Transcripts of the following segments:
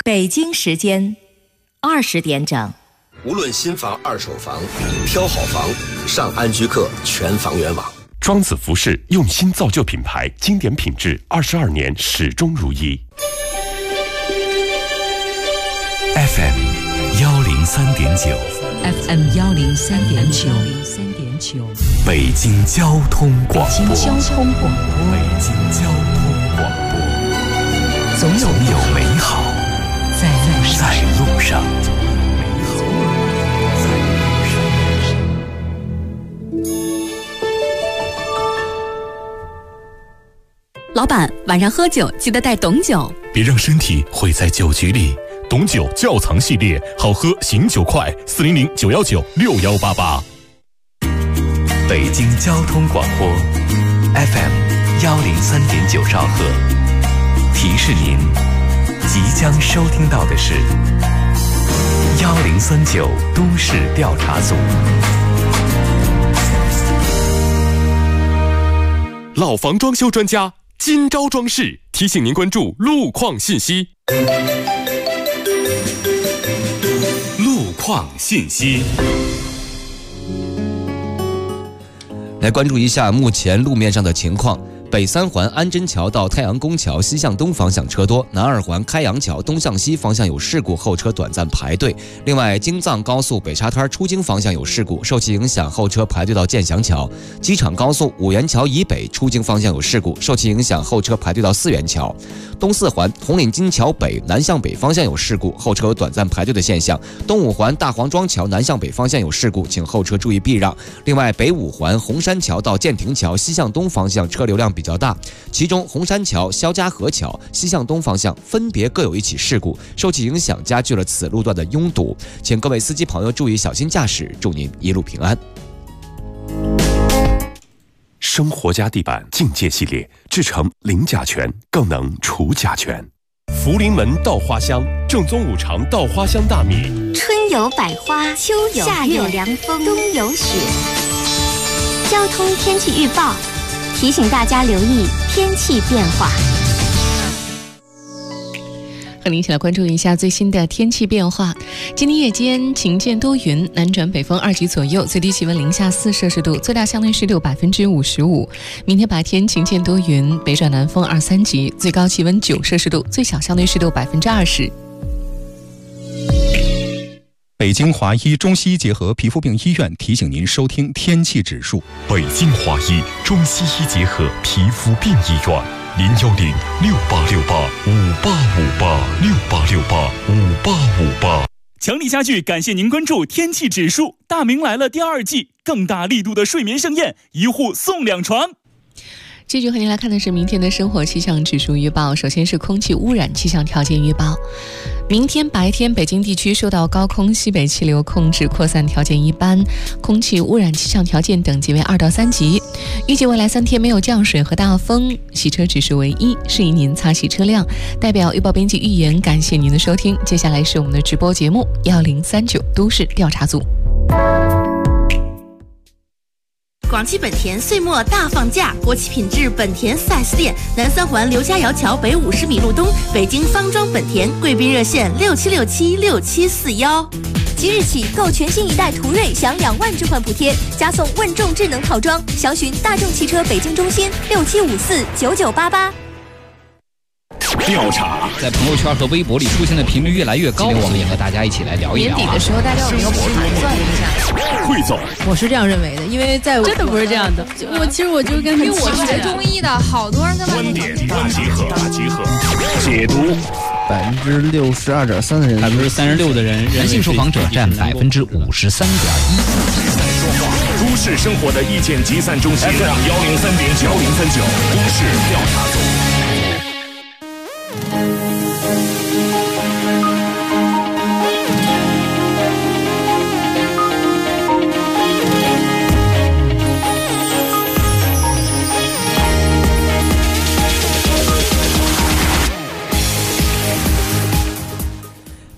北京时间20点整。 无论新房、二手房，挑好房，上安居客全房源网。 庄子服饰用心造就品牌，经典品质，22年始终如一。 FM 103.9 FM 103.9 北京交通广播。 北京交通广播。 北京交通广播。总有美好在路上。 老板，晚上喝酒记得带董酒， 别让身体毁在酒局里。董酒窖藏系列，好喝醒酒快，400-919-6188。 北京交通广播 FM 103.9兆赫，提示您即将收听到的是1039都市调查组。 老房装修专家今朝装饰提醒您关注路况信息。 路况信息， 来关注一下目前路面上的情况。北三环安贞桥到太阳宫桥西向东方向车多，南二环开阳桥东向西方向有事故，后车短暂排队。另外，京藏高速北沙滩出京方向有事故，受其影响，后车排队到建祥桥。机场高速五元桥以北出京方向有事故，受其影响，后车排队到四元桥。东四环红领巾桥北南向北方向有事故，后车有短暂排队的现象。东五环大黄庄桥南向北方向有事故，请后车注意避让。另外，北五环红山桥到建亭桥西向东方向车流量比较大，其中红山桥、肖家河桥西向东方向分别各有一起事故，受其影响加剧了此路段的拥堵，请各位司机朋友注意小心驾驶，祝您一路平安。 生活家地板境界系列制成零甲醛，更能除甲醛。福临门稻花香，正宗五常稻花香大米。 春有百花，秋有夏有凉风，冬有雪。交通天气预报提醒大家留意天气变化。 和您一起来关注一下最新的天气变化。今天夜间晴间多云，南转北风2级左右，最低气温零下4摄氏度，最大相对湿度55%。明天白天晴间多云，北转南风2、3级，最高气温9摄氏度，最小相对湿度20%。 北京华医中西医结合皮肤病医院提醒您收听天气指数。 北京华医中西医结合皮肤病医院，010-6868-5858，6868-5858。 强力家具感谢您关注天气指数。大明来了第2季，更大力度的睡眠盛宴，一户送2床。 继续和您来看的是明天的生活气象指数预报。首先是空气污染气象条件预报。明天白天北京地区受到高空西北气流控制，扩散条件一般，空气污染气象条件等级为2到3级。预计未来3天没有降水和大风，洗车指数为1，适宜您擦洗车辆。代表预报编辑预言，感谢您的收听。接下来是我们的直播节目1039都市调查组。 广汽本田岁末大放价，国企品质本田 4S 店，南三环刘家窑桥北50米路东，北京方庄本田，贵宾热线67676741。 即日起购全新一代途锐享2万置换补贴，加送问众智能套装，详询大众汽车北京中心67549988。 调查在朋友圈和微博里出现的频率越来越高，我们也和大家一起来聊一聊。 年底的时候，大家有没有盘算一下？ 汇总， 我是这样认为的，因为在真的不是这样的。其实我就跟因为我学中医的，好多人跟观点大集合，解读。 62.3%的人 ，36%的人， 男性受访者占53.1%。 都市生活的意见集散中心， FM 103.9，都市调查组。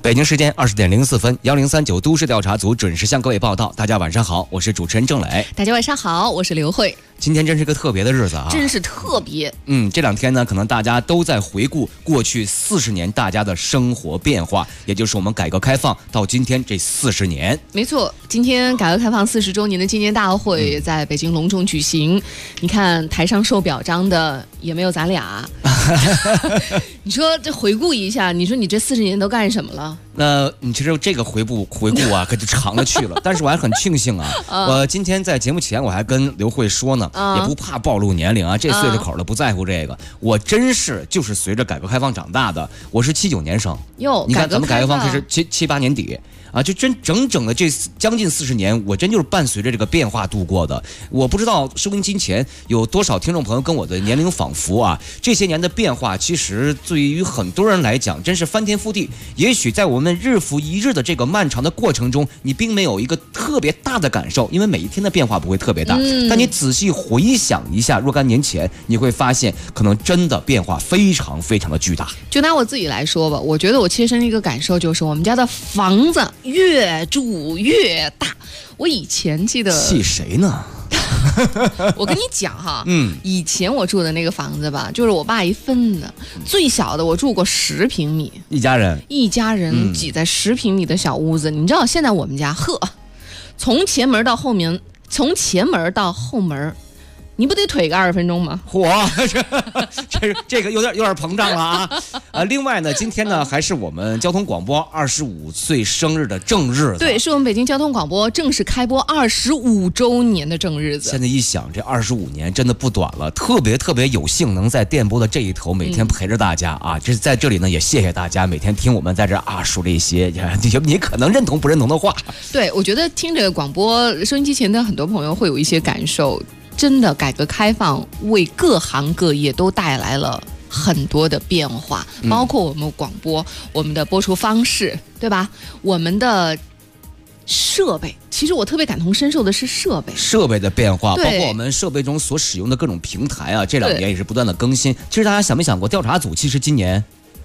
北京时间20:04，1039都市调查组准时向各位报道。大家晚上好，我是主持人郑磊。 大家晚上好，我是刘慧。 今天真是个特别的日子啊！ 真是特别。 这两天呢，可能大家都在回顾过去40年大家的生活变化，也就是我们改革开放到今天这40年。 没错，今天改革开放40周年的纪念大会在北京隆重举行。你看台上受表彰的也没有咱俩。你说这回顾一下，你说你这40年都干什么了？ 那你其实这个回顾啊，可就长了去了。但是我还很庆幸啊，我今天在节目前我还跟刘慧说呢，也不怕暴露年龄啊，这岁数口的不在乎这个。我真是就是随着改革开放长大的，我是79年生。你看咱们改革开放是78年底。啊，就整整的这将近40年，我真就是伴随着这个变化度过的。我不知道收音机前有多少听众朋友跟我的年龄仿佛啊，这些年的变化，其实对于很多人来讲，真是翻天覆地。也许在我们日复一日的这个漫长的过程中，你并没有一个特别大的感受，因为每一天的变化不会特别大。但你仔细回想一下若干年前，你会发现，可能真的变化非常非常的巨大。 就拿我自己来说吧，我觉得我切身的一个感受就是，我们家的房子越住越大。我以前记得气谁呢？ 我跟你讲哈，以前我住的那个房子吧，就是我爸一分的，最小的我住过10平米， 一家人挤在10平米的小屋子。你知道现在我们家从前门到后门，从前门到后门，你不得腿个20分钟吗？ 嚯，这个有点膨胀了啊！另外呢，今天呢还是我们交通广播25岁生日的正日子。 对，是我们北京交通广播正式开播25周年的正日子。 现在一想，这25年真的不短了，特别有幸能在电波的这一头每天陪着大家啊！这在这里呢也谢谢大家每天听我们在这说这些你可能认同不认同的话。 对，我觉得听这个广播收音机前的很多朋友会有一些感受。真的，改革开放为各行各业都带来了很多的变化，包括我们广播，我们的播出方式，对吧？我们的设备，其实我特别感同身受的是设备的变化，包括我们设备中所使用的各种平台啊，这2年也是不断的更新。其实大家想没想过，调查组其实今年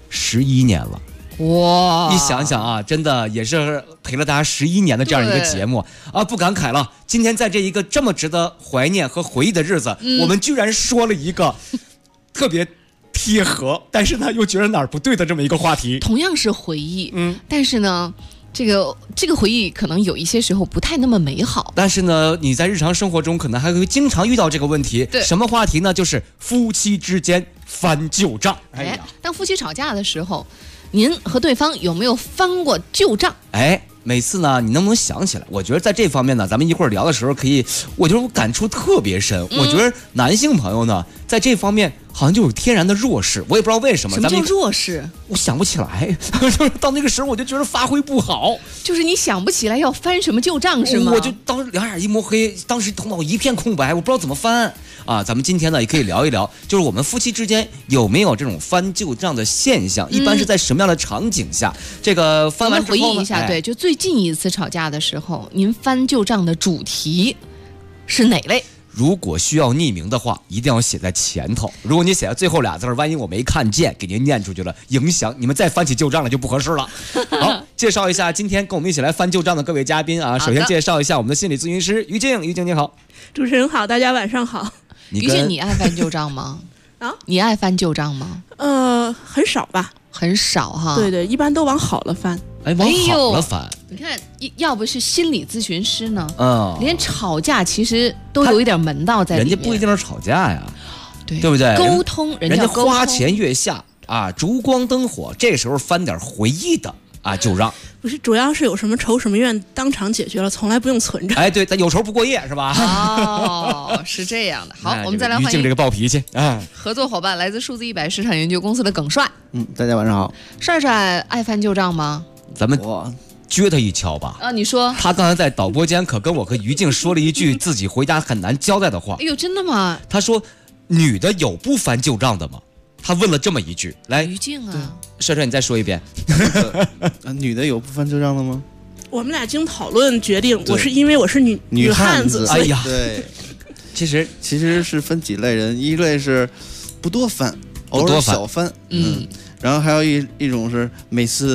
11年了。 哇！ 一想想啊，真的也是陪了大家11年的这样一个节目啊，不感慨了。今天在这一个这么值得怀念和回忆的日子，我们居然说了一个特别贴合，但是呢又觉得哪儿不对的这么一个话题。 同样是回忆，但是呢，这个回忆可能有一些时候不太那么美好。 但是呢，你在日常生活中可能还会经常遇到这个问题。 对， 什么话题呢？就是夫妻之间翻旧账。 当夫妻吵架的时候，您和对方有没有翻过旧账？ 每次呢，你能不能想起来？我觉得在这方面呢，咱们一会儿聊的时候可以，我觉得我感触特别深。我觉得男性朋友呢，在这方面好像就有天然的弱势，我也不知道为什么。 什么叫弱势？ 我想不起来，就是到那个时候我就觉得发挥不好。 就是你想不起来要翻什么旧账是吗？ 我就当时两眼一摸黑，当时头脑一片空白，我不知道怎么翻啊。咱们今天呢也可以聊一聊，就是我们夫妻之间有没有这种翻旧账的现象？一般是在什么样的场景下？这个翻完之后呢， 回忆一下，对，就最近一次吵架的时候，您翻旧账的主题是哪类？ 如果需要匿名的话，一定要写在前头。如果你写在最后俩字，万一我没看见，给您念出去了，影响你们再翻起旧账了就不合适了。好，介绍一下今天跟我们一起来翻旧账的各位嘉宾啊。首先介绍一下我们的心理咨询师于静，于静你好。 主持人好，大家晚上好。 于静，你爱翻旧账吗？你爱翻旧账吗？ 很少吧。 很少哈。 对，一般都往好了翻。 往好了翻。 你看，要不是心理咨询师呢，连吵架其实都有一点门道在里面。 人家不一定是吵架呀，对不对？ 沟通，人家花前月下啊，烛光灯火，这时候翻点回忆的啊旧账。 不是，主要是有什么仇什么怨，当场解决了，从来不用存着。 对，但有仇不过夜是吧？ 是这样的。好，我们再来欢迎于静这个暴脾气合作伙伴，来自数字100市场研究公司的耿帅。 大家晚上好。 帅帅爱翻旧账吗？ 咱们撅他一敲吧。 你说。 他刚才在导播间可跟我和于静说了一句自己回家很难交代的话。 哎呦，真的吗？ 他说：“女的有不翻旧账的吗？”他问了这么一句。来， 于静啊， 帅帅你再说一遍。 女的有不翻旧账的吗？ 我们俩经讨论决定，我是因为我是女汉子。 哎呀， 对， 其实是分几类人，一类是不多翻，偶尔小翻，然后还有一种是每次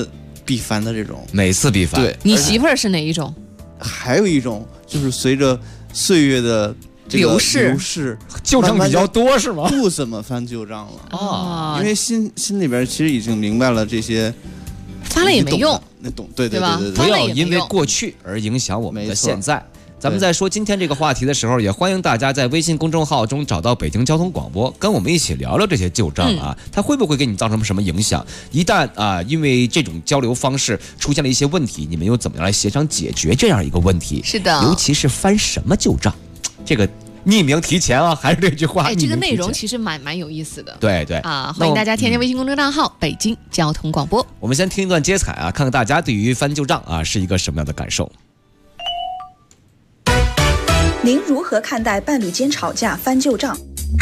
必翻的这种， 每次必翻。 对， 你媳妇儿是哪一种？ 还有一种就是随着岁月的流逝， 旧账比较多是吗？ 不怎么翻旧账了啊， 因为心里边其实已经明白了这些， 翻了也没用， 那懂对吧？ 不要因为过去而影响我们的现在。咱们在说今天这个话题的时候，也欢迎大家在微信公众号中找到北京交通广播，跟我们一起聊聊这些旧账啊，它会不会给你造成什么影响？一旦因为这种交流方式出现了一些问题，你们又怎么样来协商解决这样一个问题？ 是的， 尤其是翻什么旧账，这个匿名提前啊，还是这句话？ 这个内容其实蛮有意思的。 对欢迎大家添加微信公众账号北京交通广播。 我们先听一段接彩啊，看看大家对于翻旧账是一个什么样的感受。 您如何看待伴侣间吵架翻旧账？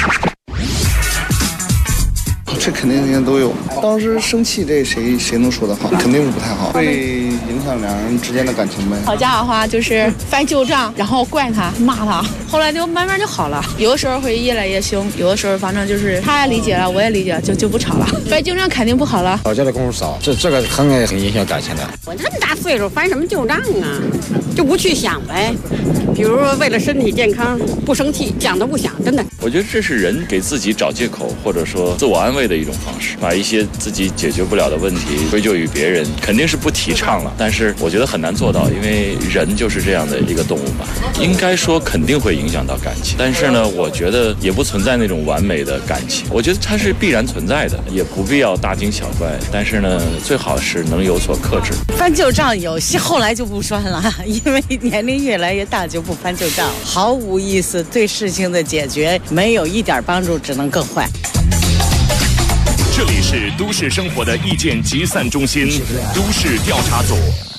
这肯定都有。当时生气，这谁能说得好？肯定不太好，会影响两人之间的感情呗。 吵架的话就是翻旧账，然后怪他、骂他，后来就慢慢就好了。有的时候会越来越凶，有的时候反正就是他也理解了，我也理解了，就不吵了。翻旧账肯定不好了。 吵架的功夫少，这个很影响感情的。 我这么大岁数翻什么旧账啊？就不去想呗。比如说为了身体健康不生气，想都不想，真的。 我觉得这是人给自己找借口或者说自我安慰的一种方式，把一些自己解决不了的问题归咎于别人，肯定是不提倡了。但是我觉得很难做到，因为人就是这样的一个动物吧。应该说肯定会影响到感情，但是呢，我觉得也不存在那种完美的感情。我觉得它是必然存在的，也不必要大惊小怪。但是呢，最好是能有所克制。 翻旧账有些后来就不翻了，因为年龄越来越大就不翻旧账，毫无意思，对事情的解决没有一点帮助，只能更坏。 这里是都市生活的意见集散中心，都市调查组。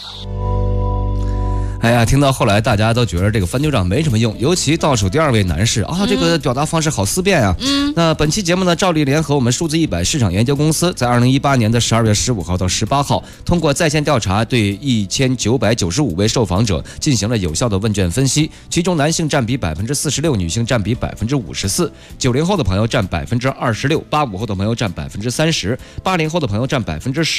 哎呀，听到后来大家都觉得这个翻旧账没什么用，尤其倒数第二位男士啊，这个表达方式好思辨啊。那本期节目呢，赵丽联合我们数字100市场研究公司，在2018年的12月15号到18号，通过在线调查，对1995位受访者进行了有效的问卷分析，其中男性占比46%，女性占比54%，90后的朋友占26%，85后的朋友占30%，80后的朋友占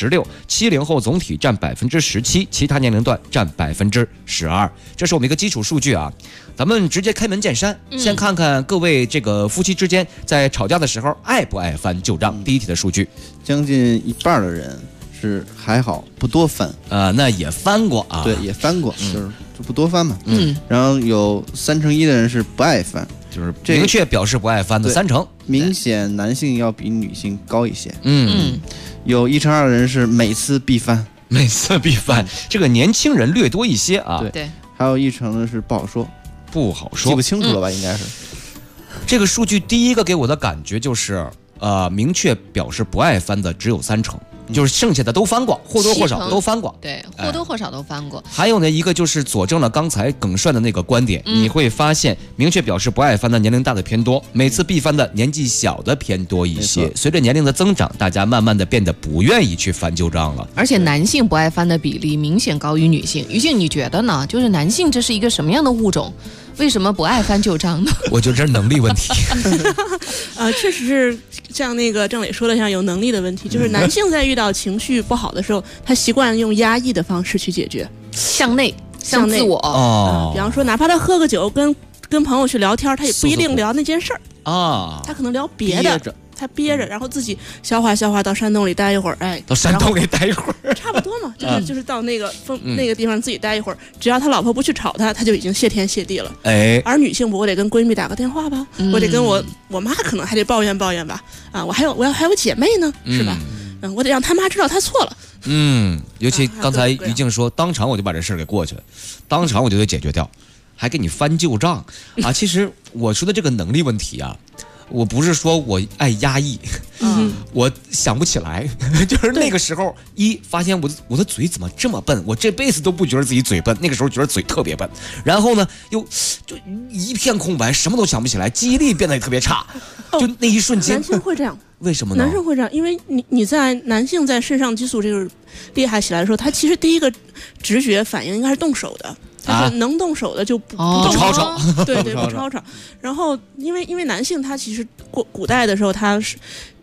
16%，70后总体占17%，其他年龄段占12%。这是我们一个基础数据啊，咱们直接开门见山，先看看各位这个夫妻之间在吵架的时候爱不爱翻旧账。第一题的数据， 将近一半的人是还好，不多翻那也翻过啊， 对，也翻过，就不多翻嘛。然后有1/3的人是不爱翻， 就是明确表示不爱翻的30%， 明显男性要比女性高一些。有1/2的人是每次必翻。 这个年轻人略多一些啊。 对，还有1/的是不好说，记不清楚了吧？应该是。 这个数据第一个给我的感觉就是，明确表示不爱翻的只有30%。就是剩下的都翻过，或多或少都翻过， 对，或多或少都翻过。 还有呢，一个就是佐证了刚才耿帅的那个观点，你会发现明确表示不爱翻的年龄大的偏多，每次必翻的年纪小的偏多一些。随着年龄的增长，大家慢慢的变得不愿意去翻旧账了。 而且男性不爱翻的比例明显高于女性。于静，你觉得呢？就是男性这是一个什么样的物种？为什么不爱翻旧账呢？ 我觉得这是能力问题。 确实是像那个郑磊说的，像有能力的问题，就是男性在遇到情绪不好的时候，他习惯用压抑的方式去解决， 向内，向自我。 比方说，哪怕他喝个酒，跟朋友去聊天，他也不一定聊那件事儿啊，他可能聊别的。他憋着，然后自己消化到山洞里待一会儿， 到山洞里待一会儿， 差不多嘛，就是到那个那个地方自己待一会儿，只要他老婆不去吵他，他就已经谢天谢地了。而女性不，我得跟闺蜜打个电话吧，我得跟我妈可能还得抱怨吧，啊，我还有姐妹呢，是吧？我得让他妈知道他错了。 尤其刚才于静说，当场我就把这事儿给过去了，当场我就得解决掉，还给你翻旧账啊！其实我说的这个能力问题啊。我不是说我爱压抑，我想不起来，就是那个时候发现我的嘴怎么这么笨，我这辈子都不觉得自己嘴笨，那个时候觉得嘴特别笨，然后呢就一片空白，什么都想不起来，记忆力变得也特别差，就那一瞬间。 男性会这样， 为什么呢？ 男生会这样，因为你在男性在肾上激素这个厉害起来的时候，他其实第一个直觉反应应该是动手的。就是能动手的就不吵吵， 对，不吵吵。然后因为男性他其实古代的时候他是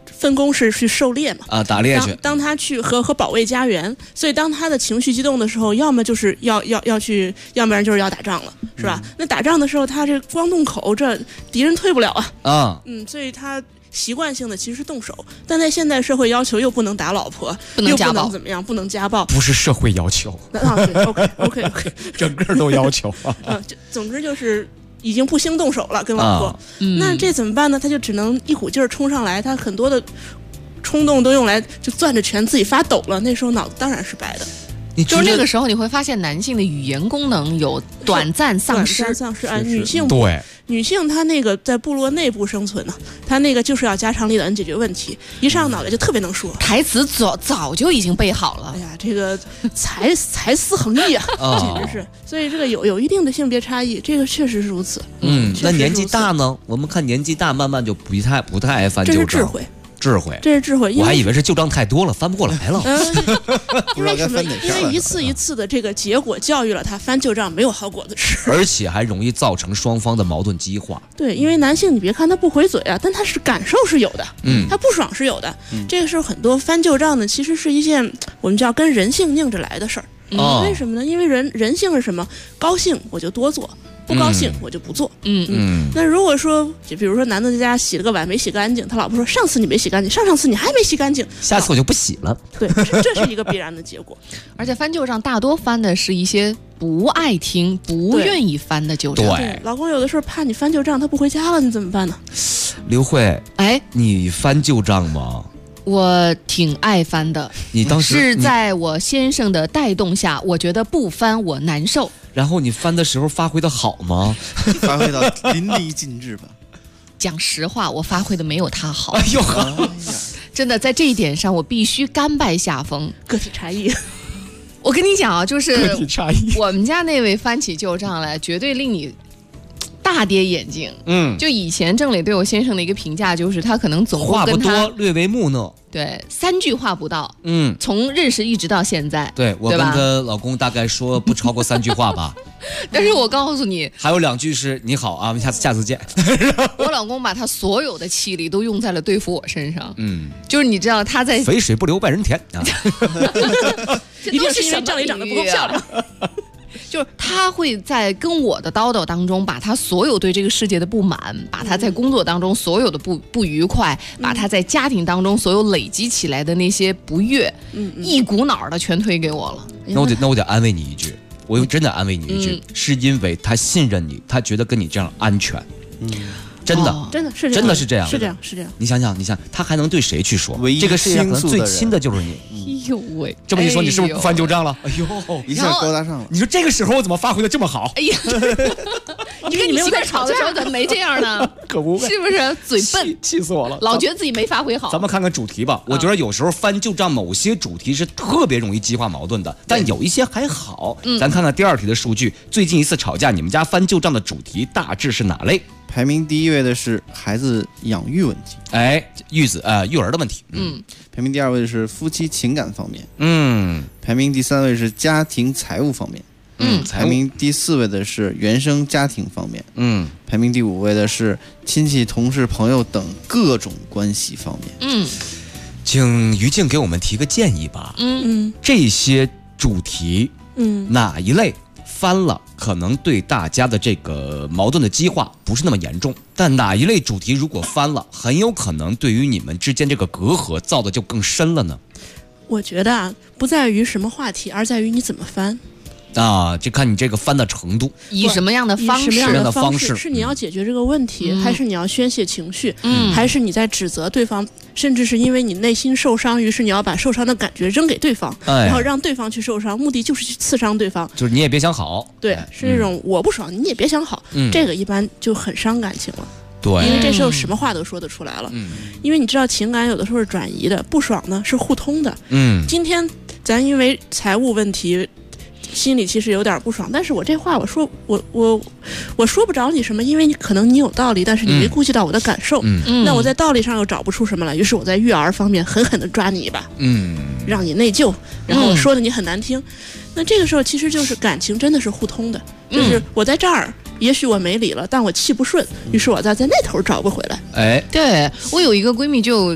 分工是去狩猎嘛， 啊，打猎去。 当他去和保卫家园，所以当他的情绪激动的时候，要么就是要去，要不然就是要打仗了，是吧？那打仗的时候，他这光动口，这敌人退不了啊。所以他习惯性的其实是动手，但在现代社会要求又不能打老婆，又不能怎么样，不能家暴， 不是社会要求啊，对 ，OK， 整个都要求总之就是已经不兴动手了，跟老婆。那这怎么办呢？他就只能一股劲儿冲上来，他很多的冲动都用来就攥着拳自己发抖了，那时候脑子当然是白的。 就是那个时候你会发现男性的语言功能有短暂丧失啊，女性她那个在部落内部生存呢，她那个就是要家长里短解决问题，一上脑袋就特别能说， 台词早就已经背好了。 哎呀，这个才思横溢啊，简直是。所以这个有一定的性别差异，这个确实是如此。 那年纪大呢？我们看年纪大，慢慢就不太爱翻旧账。 这是智慧。 这是智慧， 我还以为是旧账太多了翻不过来了。 因为什么？因为一次一次的这个结果教育了他，翻旧账没有好果子吃， 而且还容易造成双方的矛盾激化。 对，因为男性你别看他不回嘴啊，但他是感受是有的，他不爽是有的。这个时候很多翻旧账呢，其实是一件我们叫跟人性拧着来的事儿。为什么呢？因为人性是什么？高兴我就多做。不高兴我就不做。那如果说，就比如说男的在家洗了个碗没洗干净，他老婆说上次你没洗干净，上次你还没洗干净， 下次我就不洗了。 对，这是一个必然的结果。 而且翻旧账大多翻的是一些不爱听、不愿意翻的旧账。 对，老公有的时候怕你翻旧账，他不回家了，你怎么办呢？ 刘慧，你翻旧账吗？ 我挺爱翻的。 你当时是在我先生的带动下，我觉得不翻我难受。 然后你翻的时候发挥的好吗？ 发挥到淋漓尽致吧。 讲实话，我发挥的没有他好。哎呦，真的在这一点上，我必须甘拜下风。 个体差异。 我跟你讲啊，就是我们家那位翻起旧账来，绝对令你大跌眼镜。就以前郑磊对我先生的一个评价就是，他可能总共话不多，略为木讷。 对，3句话不到。从认识一直到现在。 对，我跟她老公大概说不超过3句话吧。 但是我告诉你， 还有2句是你好啊，我们下次见。 我老公把他所有的气力都用在了对付我身上。就是你知道他在肥水不流外人田啊。 一定是因为郑磊长得不够漂亮。 就是他会在跟我的叨叨当中，把他所有对这个世界的不满，把他在工作当中所有的不愉快，把他在家庭当中所有累积起来的那些不悦，一股脑的全推给我了。 那我得安慰你一句，我真的安慰你一句，是因为他信任你，他觉得跟你这样安全。真的， 真的是这样， 是这样。 你想想，他还能对谁去说？这个世界上可能最亲的就是你。 哎呦喂！ 这么一说，你是不是不翻旧账了？哎呦， 一下高大上了。 你说这个时候我怎么发挥的这么好？ 哎呀，你跟你媳妇吵的时候怎么没这样呢？ 可不呗， 是不是嘴笨？ 气死我了！ 老觉得自己没发挥好。 咱们看看主题吧。我觉得有时候翻旧账，某些主题是特别容易激化矛盾的，但有一些还好。咱看看第2题的数据，最近一次吵架，你们家翻旧账的主题大致是哪类？ 排名第1位的是孩子养育问题， 育儿的问题。 排名第2位的是夫妻情感方面。排名第3位是家庭财务方面。排名第4位的是原生家庭方面。排名第5位的是亲戚、同事、朋友等各种关系方面。 请于静给我们提个建议吧。这些主题，哪一类翻了可能对大家的这个矛盾的激化不是那么严重，但哪一类主题如果翻了，很有可能对于你们之间这个隔阂造的就更深了呢？ 我觉得不在于什么话题，而在于你怎么翻。 就看你这个翻的程度， 以什么样的方式，是你要解决这个问题，还是你要宣泄情绪，还是你在指责对方，甚至是因为你内心受伤，于是你要把受伤的感觉扔给对方，然后让对方去受伤，目的就是去刺伤对方， 就是你也别想好。 对，是那种我不爽你也别想好，这个一般就很伤感情了。 对， 因为这时候什么话都说得出来了。因为你知道情感有的时候是转移的，不爽呢是互通的。今天咱因为财务问题心里其实有点不爽，但是我这话我说我说不着你什么，因为可能你有道理，但是你没顾及到我的感受。那我在道理上又找不出什么来，于是我在育儿方面狠狠地抓你一把，让你内疚，然后我说的你很难听。那这个时候其实就是感情真的是互通的，就是我在这儿也许我没理了，但我气不顺，于是我在那头找不回来。 对，我有一个闺蜜就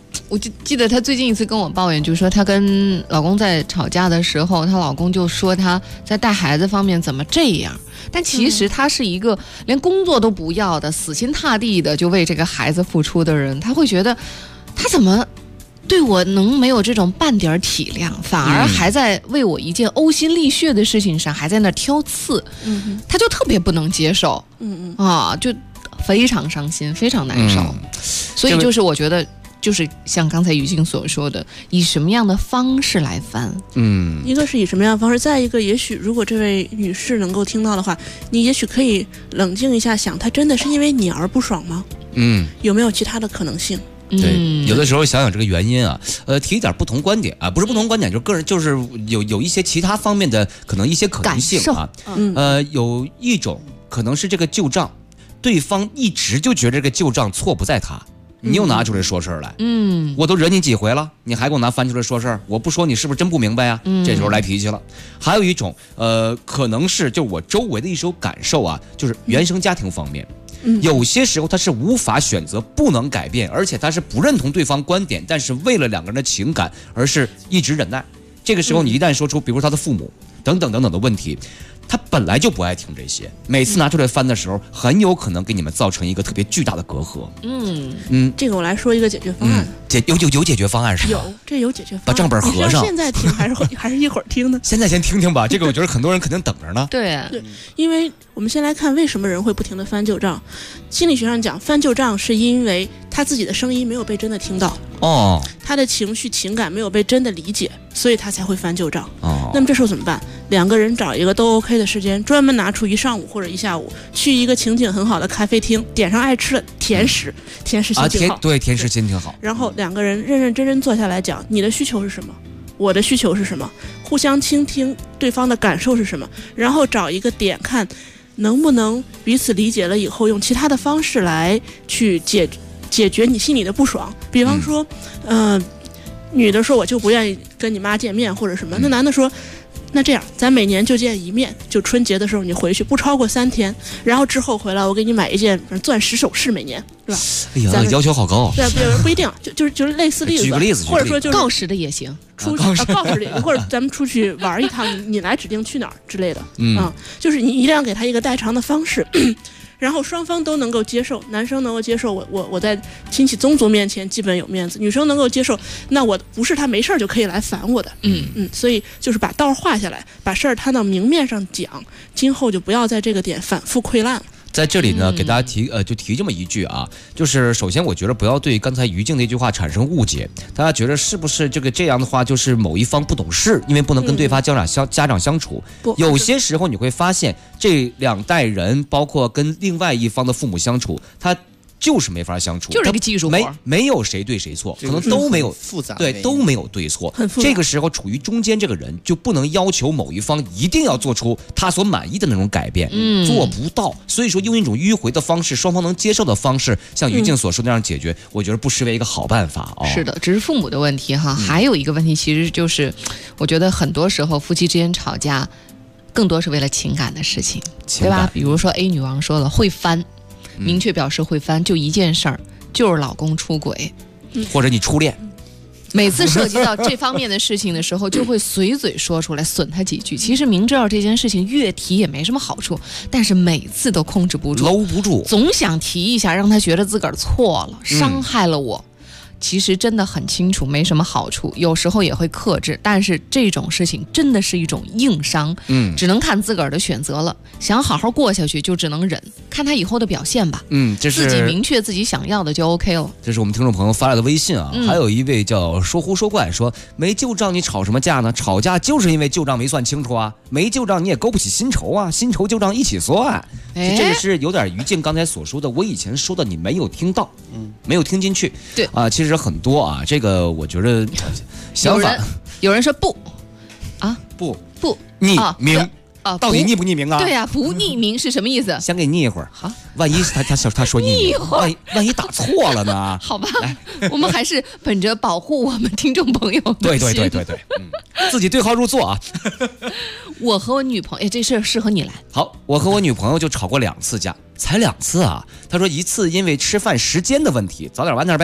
我就记得她最近一次跟我抱怨，就是说她跟老公在吵架的时候，她老公就说她在带孩子方面怎么这样。但其实她是一个连工作都不要的、死心塌地的就为这个孩子付出的人，她会觉得她怎么对我能没有这种半点体谅，反而还在为我一件呕心沥血的事情上还在那挑刺，她就特别不能接受，就非常伤心，非常难受。所以就是我觉得。就是像刚才于静所说的，以什么样的方式来翻？ 一个是以什么样的方式，再一个，也许如果这位女士能够听到的话，你也许可以冷静一下，想她真的是因为你而不爽吗？有没有其他的可能性？ 对，有的时候想想这个原因啊，提一点不同观点啊，不是不同观点，就是个人就是有一些其他方面的可能一些可能性啊。有一种可能是这个旧账，对方一直就觉得这个旧账错不在他。你又拿出来说事儿来，我都惹你几回了，你还给我拿翻出来说事儿，我不说你是不是真不明白呀？这时候来脾气了。还有一种，可能是就我周围的一种感受啊，就是原生家庭方面，有些时候他是无法选择，不能改变，而且他是不认同对方观点，但是为了两个人的情感，而是一直忍耐。这个时候你一旦说出，比如他的父母等等等等的问题。他本来就不爱听这些，每次拿出来翻的时候，很有可能给你们造成一个特别巨大的隔阂。 这个我来说一个解决方案。 有解决方案是吧？ 有解决方案。 把账本合上。 现在听还是一会儿听呢？ 现在先听听吧，这个我觉得很多人肯定等着呢。 对，因为我们先来看为什么人会不停地翻旧账。心理学上讲，翻旧账是因为他自己的声音没有被真的听到。他的情绪情感没有被真的理解，所以他才会翻旧账。那么这时候怎么办？两个人找一个都 OK 的时间，专门拿出一上午或者一下午，去一个情景很好的咖啡厅，点上爱吃的甜食，甜食心情好。 对，甜食心情好。 然后两个人认认真真坐下来讲，你的需求是什么？我的需求是什么？互相倾听对方的感受是什么？然后找一个点看，能不能彼此理解了以后，用其他的方式来去解决你心里的不爽。比方说，女的说我就不愿意跟你妈见面或者什么，那男的说，那这样咱每年就见一面，就春节的时候你回去不超过3天，然后之后回来我给你买一件钻石首饰，每年是吧？ 哎呀，要求好高。 对，不一定，就是类似例子。 举个例子， 或者说就是告示的也行， 告示的，或者咱们出去玩一趟，你来指定去哪儿之类的。就是你一定要给他一个代偿的方式。然后双方都能够接受，男生能够接受我在亲戚宗族面前基本有面子，女生能够接受，那我不是他没事就可以来烦我的。所以就是把道画下来，把事儿摊到明面上讲，今后就不要在这个点反复溃烂了。 在这里呢，给大家提这么一句啊，就是首先我觉得不要对刚才于静那句话产生误解，大家觉得是不是这样的话就是某一方不懂事，因为不能跟对方家长相处。有些时候你会发现这两代人，包括跟另外一方的父母相处，他就是没法相处， 就是一个技术活， 没有谁对谁错，可能都没有复杂， 对，都没有对错。这个时候处于中间，这个人就不能要求某一方一定要做出他所满意的那种改变，做不到。所以说，用一种迂回的方式，双方能接受的方式，像于静所说的那样解决，我觉得不失为一个好办法啊。 是的，只是父母的问题哈。还有一个问题，其实就是我觉得很多时候夫妻之间吵架，更多是为了情感的事情，对吧？比如说 A 女王说了会翻。明确表示会翻，就一件事儿，就是老公出轨， 或者你初恋。 每次涉及到这方面的事情的时候，就会随嘴说出来损他几句。其实明知道这件事情越提也没什么好处，但是每次都控制不住， 搂不住， 总想提一下，让他觉得自个儿错了，伤害了我。其实真的很清楚没什么好处，有时候也会克制，但是这种事情真的是一种硬伤，只能看自个儿的选择了。想好好过下去就只能忍，看他以后的表现吧。 这是自己明确自己想要的就 OK 了。 这是我们听众朋友发来的微信啊，还有一位叫说胡说怪说，没旧账你吵什么架呢？吵架就是因为旧账没算清楚啊，没旧账你也勾不起新仇啊，新仇旧账一起算。这个是有点于静刚才所说的，我以前说的你没有听到，没有听进去。 对啊，其实很多啊，这个我觉得想法， 有人说不啊， 不匿名到底匿不匿名啊？ 对呀，不匿名是什么意思？ 先给你匿一会儿，万一他说匿名，万一打错了呢？ 好吧，我们还是本着保护我们听众朋友的心。 对，自己对号入座啊。 我和我女朋友，这事儿适合你来。 好，我和我女朋友就吵过2次架，才2次啊。她说一次因为吃饭时间的问题，早点晚点呗。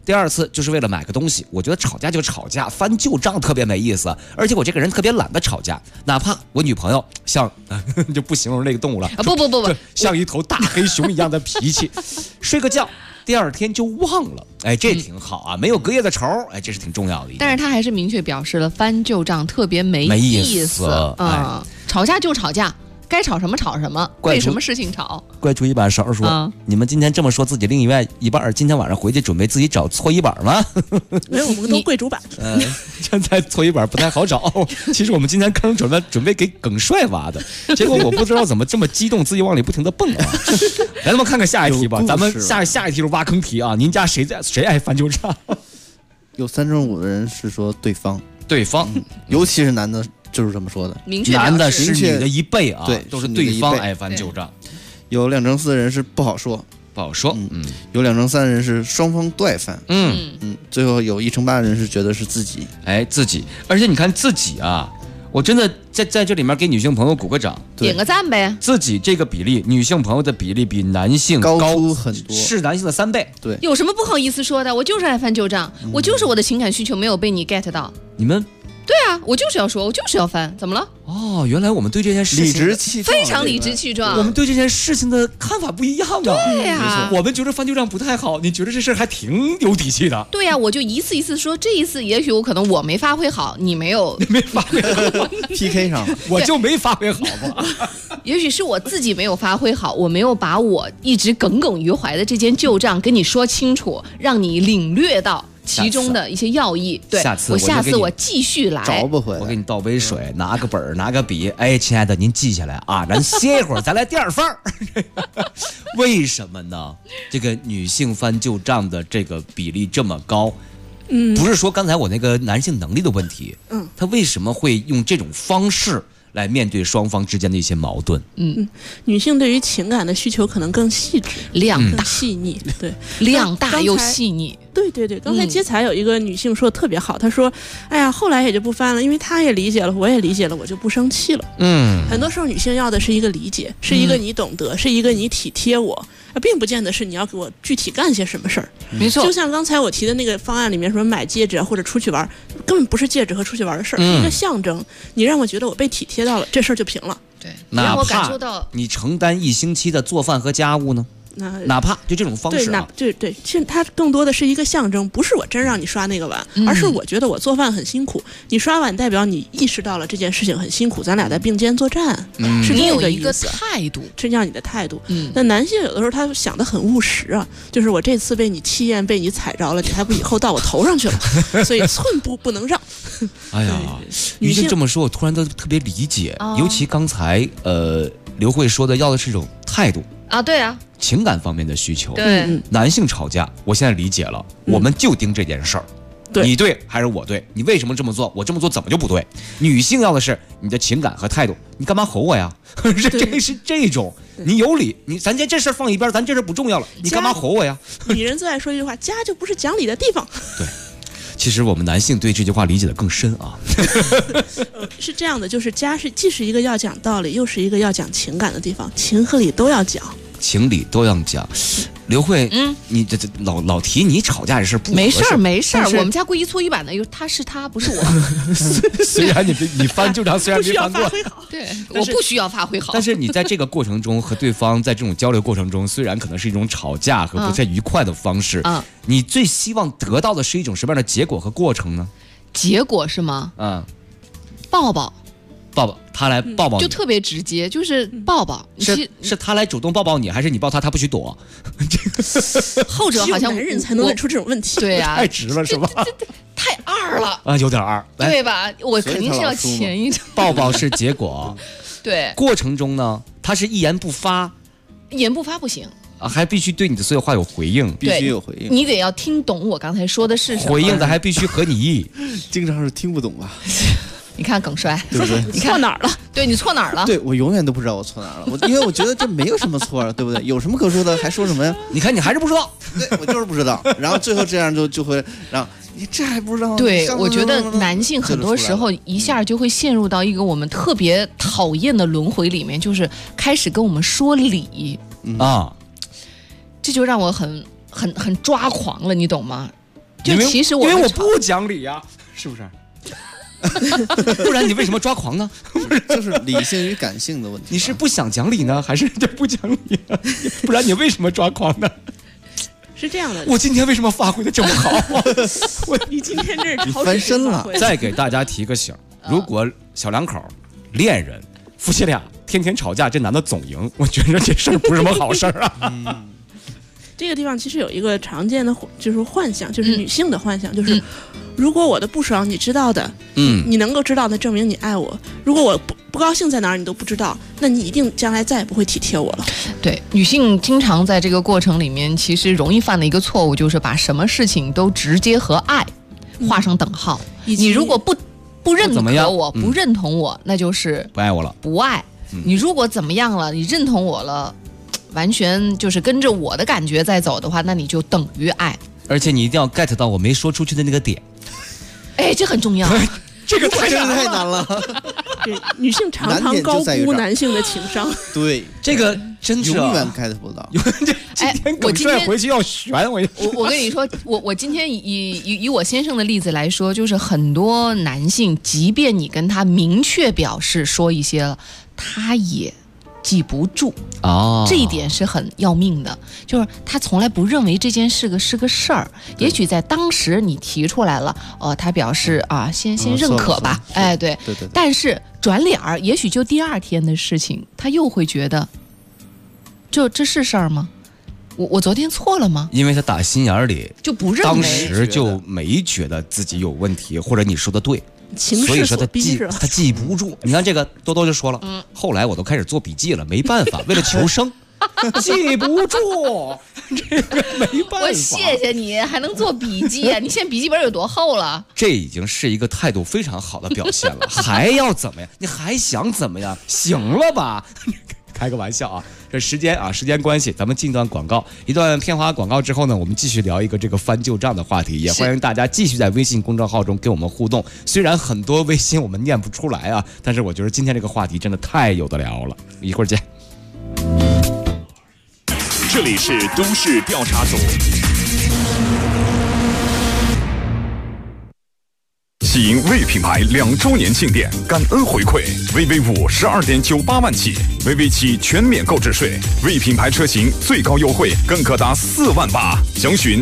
第二次就是为了买个东西。我觉得吵架就吵架，翻旧账特别没意思，而且我这个人特别懒得吵架，哪怕我女朋友像就不形容那个动物了， 不， 像一头大黑熊一样的脾气，睡个觉。第二天就忘了，哎，这挺好啊，没有隔夜的仇，哎，这是挺重要的一点。 但是他还是明确表示了翻旧账特别没意思，吵架就吵架，该吵什么吵什么，为什么事情吵？ 怪出一把勺说，你们今天这么说自己另一半，今天晚上回去准备自己找搓衣板吗？ 没有，我们都跪主板。 现在搓衣板不太好找。其实我们今天坑准备给耿帅挖的，结果我不知道怎么这么激动，自己往里不停的蹦啊。来，咱们看看下一题吧，咱们下一题是挖坑题啊。您家谁爱翻旧账？ 有5%的人是说对方，尤其是男的。就是这么说的， 男的是女的1倍啊， 对， 都是对方爱翻旧账。 有2%的人是不好说，有2%的人是双方都爱翻，最后有1%8%的人是觉得是自己， 自己，而且你看自己啊，我真的在这里面给女性朋友鼓个掌， 点个赞呗。 自己这个比例，女性朋友的比例比男性高出很多， 是男性的3倍。 对， 有什么不好意思说的？我就是爱翻旧账，我就是我的情感需求没有被你 get 到。 你们。 对啊，我就是要说，我就是要翻，怎么了？ 哦，原来我们对这件事情理直气壮， 非常理直气壮。 我们对这件事情的看法不一样啊。 对呀， 我们觉得翻旧账不太好，你觉得这事还挺有底气的。 对呀，我就一次一次说，这一次也许我可能我没发挥好，你没发挥好 ，PK 上了， 我就没发挥好嘛。 也许是我自己没有发挥好，我没有把我一直耿耿于怀的这件旧账跟你说清楚，让你领略到其中的一些要义。对，下次我继续来， 找不回来。 我给你倒杯水，拿个本拿个笔，哎，亲爱的，您记下来啊，咱歇一会儿，咱来第2份。为什么呢？这个女性翻旧账的这个比例这么高，不是说刚才我那个男性能力的问题，他为什么会用这种方式来面对双方之间的一些矛盾？ 女性对于情感的需求可能更细致、 量大、 细腻，对， 量大又细腻。 对，刚才接彩有一个女性说的特别好，她说：“哎呀，后来也就不翻了，因为她也理解了，我也理解了，我就不生气了。”很多时候女性要的是一个理解，是一个你懂得，是一个你体贴我，并不见得是你要给我具体干些什么事儿。 没错， 就像刚才我提的那个方案里面，说买戒指或者出去玩，根本不是戒指和出去玩的事儿，是一个象征。你让我觉得我被体贴到了，这事儿就平了。 对， 哪怕我感受到你承担1星期的做饭和家务呢？哪怕就这种方式对，其实它更多的是一个象征，不是我真让你刷那个碗，而是我觉得我做饭很辛苦，你刷碗代表你意识到了这件事情很辛苦，咱俩在并肩作战，是这个意思， 态度， 是这样你的态度。那男性有的时候他想得很务实啊，就是我这次被你气焰被你踩着了，你还不以后到我头上去了，所以寸步不能让。 哎呀，女性这么说，我突然都特别理解，尤其刚才刘慧说的要的是一种态度啊，对啊。 情感方面的需求， 对， 男性吵架，我现在理解了，我们就盯这件事儿，你对还是我对？你为什么这么做？我这么做怎么就不对？女性要的是你的情感和态度，你干嘛吼我呀？是这种，你有理，咱这事儿放一边，咱这事儿不重要了，你干嘛吼我呀？ 女人最爱说一句话，家就不是讲理的地方。 对。其实我们男性对这句话理解的更深啊。 是这样的，就是家既是一个要讲道理，又是一个要讲情感的地方，情和理都要讲。 情理都要讲。刘慧，你这老提你吵架这事不合适。 没事儿，我们家故意搓衣板的，他是他，不是我。 虽然你翻旧账，虽然没翻过， 对，我不需要发挥好。 但是你在这个过程中和对方在这种交流过程中，虽然可能是一种吵架和不太愉快的方式，你最希望得到的是一种什么样的结果和过程呢？ 结果是吗？抱抱， 他来抱抱你， 就特别直接，就是抱抱。 是他来主动抱抱你，还是你抱他，他不许躲？ 后者好像男人才能问出这种问题。 对呀， 太直了是吧？ 太二了啊，有点二， 对吧？我肯定是要前一种。 抱抱是结果， 对。 过程中呢，他是一言不发， 一言不发不行。 还必须对你的所有话有回应， 必须有回应。 你得要听懂我刚才说的是什么。 回应的还必须合你意， 经常是听不懂吧？ 你看耿帅， 对不对？ 你错哪儿了？对你错哪儿了？ 对我永远都不知道我错哪儿了，因为我觉得这没有什么错了，对不对？有什么可说的，还说什么呀？ 你看你还是不知道， 对我就是不知道，然后最后这样就会让你这还不知道。 对，我觉得男性很多时候一下就会陷入到一个我们特别讨厌的轮回里面，就是开始跟我们说理啊。这就让我很抓狂了，你懂吗？ 就其实因为我不讲理呀，是不是？不然你为什么抓狂呢？ 就是理性与感性的问题。 你是不想讲理呢，还是就不讲理呢？不然你为什么抓狂呢？ 是这样的， 我今天为什么发挥的这么好？ 你今天这是翻身了。 再给大家提个醒，如果小两口、恋人、夫妻俩天天吵架，这男的总赢，我觉得这事儿不是什么好事儿啊。 这个地方其实有一个常见的就是幻想，就是女性的幻想，就是如果我的不爽你知道的，你能够知道的，证明你爱我。如果我不高兴在哪儿你都不知道，那你一定将来再也不会体贴我了。 对，女性经常在这个过程里面，其实容易犯的一个错误就是把什么事情都直接和爱画上等号。你如果不认可我，不认同我，那就是不爱我了， 不爱。你如果怎么样了，你认同我了，完全就是跟着我的感觉在走的话，那你就等于爱。 而且你一定要 get 到我没说出去的那个点。 哎，这很重要。 这个太难了。 对，女性常常高估男性的情商。 对， 这个真是永远 get 不到。 今天耿帅回去要悬我跟你说，我今天以我先生的例子来说，就是很多男性，即便你跟他明确表示说一些了，他也记不住这一点是很要命的，就是他从来不认为这件事是个事儿。也许在当时你提出来了，他表示先认可吧，哎，对，但是转脸儿，也许就第二天的事情，他又会觉得，这是事儿吗？我昨天错了吗？ 因为他打心眼里就不认为， 当时就没觉得自己有问题，或者你说的对。所以说他记不住。你看这个多多就说了，后来我都开始做笔记了，没办法，为了求生，记不住，这个没办法。 我谢谢你，还能做笔记啊！你现在笔记本有多厚了？ 这已经是一个态度非常好的表现了，还要怎么样？你还想怎么样？行了吧？开个玩笑啊！这时间关系，咱们进段广告，一段片花广告之后呢，我们继续聊一个这个翻旧账的话题，也欢迎大家继续在微信公众号中跟我们互动。虽然很多微信我们念不出来啊，但是我觉得今天这个话题真的太有的聊了。一会儿见。 这里是都市调查组。喜迎魏品牌2周年庆典，感恩回馈 ，VV5 12.98万起 ，VV7 全免购置税，魏品牌车型最高优惠更可达4万8，详询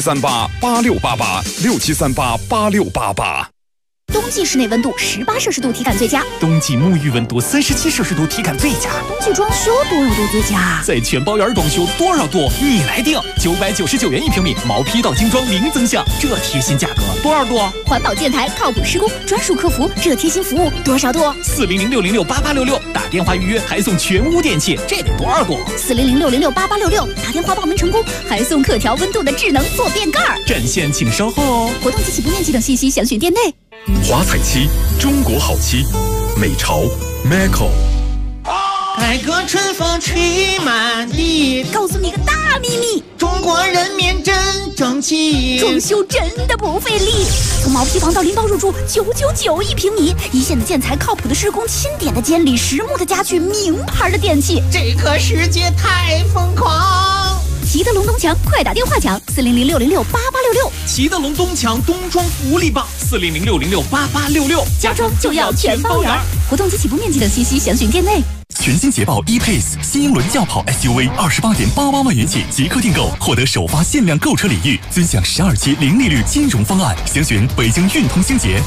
67388688，67388688。 冬季室内温度18摄氏度体感最佳， 冬季沐浴温度37摄氏度体感最佳， 冬季装修多少度最佳？ 在全包园装修多少度你来定，999元1平米，毛坯到精装零增项，这贴心价格多少度？ 环保建材靠谱施工，专属客服，这贴心服务多少度 ？40060688866，打电话预约还送全屋电器，这得多少度 ？40060688866，打电话报名成功还送可调温度的智能坐便盖。 战线请稍后哦。 活动及起步面积等信息详询店内。 华彩漆，中国好漆，美潮 Maco。 改革春风吹满地， 告诉你个大秘密， 中国人民真争气， 装修真的不费力。从毛坯房到拎包入住，9991平米，一线的建材，靠谱的施工，钦点的监理，实木的家具，名牌的电器， 这个世界太疯狂。 齐德龙东墙，快打电话抢40060688866。 齐德龙东墙冬装福利棒，40060688866， 家装就要全包圆。活动及起步面积等信息详询店内。 全新捷豹 E-Pace 新英伦轿跑 SUV28.88万元起即刻订购，获得首发限量购车礼遇，尊享12期零利率金融方案。详询北京运通星捷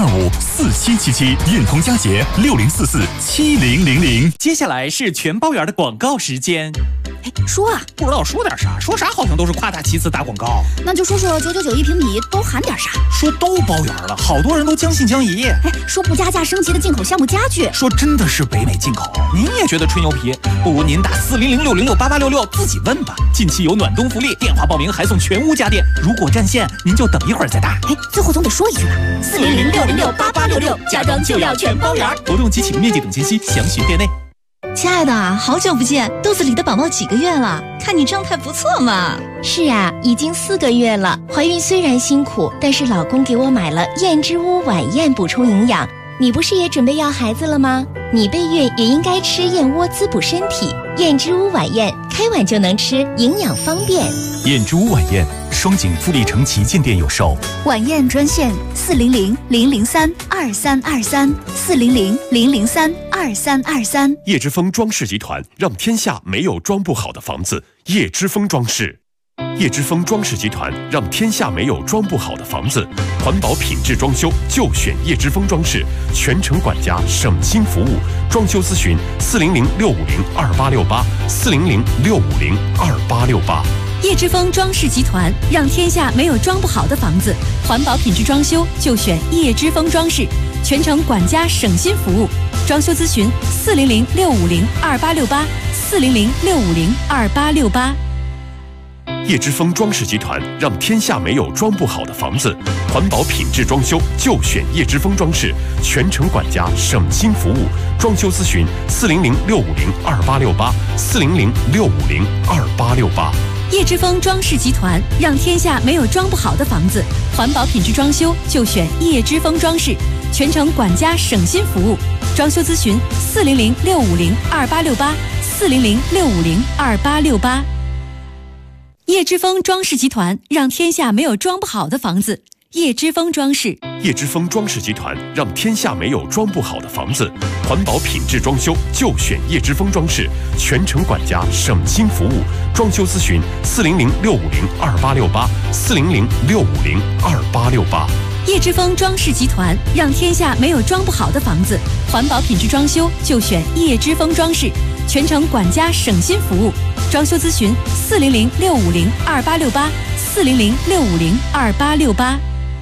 80254777，运通佳捷60447000。 接下来是全包圆的广告时间。 说啊， 不知道说点啥，说啥好像都是夸大其词打广告。 那就说说9991平米都含点啥？ 说都包圆了，好多人都将信将疑。 说不加价升级的进口项目家具， 说真的是北美进口。您也觉得吹牛皮？不如您打40060688866自己问吧。近期有暖冬福利，电话报名还送全屋家电。如果占线，您就等一会儿再打。 最后总得说一句吧，40060688866，家装就要全包圆。 活动及起步面积等信息详询店内。 亲爱的，好久不见，肚子里的宝宝几个月了？看你状态不错嘛。 是啊，已经4个月了。怀孕虽然辛苦，但是老公给我买了燕之屋晚宴补充营养， 你不是也准备要孩子了吗？你备孕也应该吃燕窝滋补身体。燕之屋晚宴，开碗就能吃，营养方便。 燕之屋晚宴，双井富力城旗舰店有售。 晚宴专线400-003-2323，400-003-2323。 叶之峰装饰集团，让天下没有装不好的房子。叶之峰装饰。叶之峰装饰集团，让天下没有装不好的房子。环保品质装修就选叶之峰装饰，全程管家，省心服务。装修咨询400-650-2868，400-650-2868。 叶之峰装饰集团，让天下没有装不好的房子。环保品质装修就选叶之峰装饰，全程管家，省心服务。装修咨询400-650-2868，400-650-2868。 叶之峰装饰集团，让天下没有装不好的房子。环保品质装修就选叶之峰装饰，全程管家，省心服务。装修咨询400-650-2868，400-650-2868。 叶之峰装饰集团，让天下没有装不好的房子。环保品质装修就选叶之峰装饰，全程管家，省心服务。装修咨询400-650-2868，400-650-2868。叶之峰装饰集团，让天下没有装不好的房子。叶之峰装饰。 叶之峰装饰集团，让天下没有装不好的房子。环保品质装修就选叶之峰装饰，全程管家，省心服务。装修咨询400-650-2868，400-650-2868。 叶之峰装饰集团，让天下没有装不好的房子。环保品质装修就选叶之峰装饰，全程管家，省心服务。装修咨询400-650-2868，400-650-2868。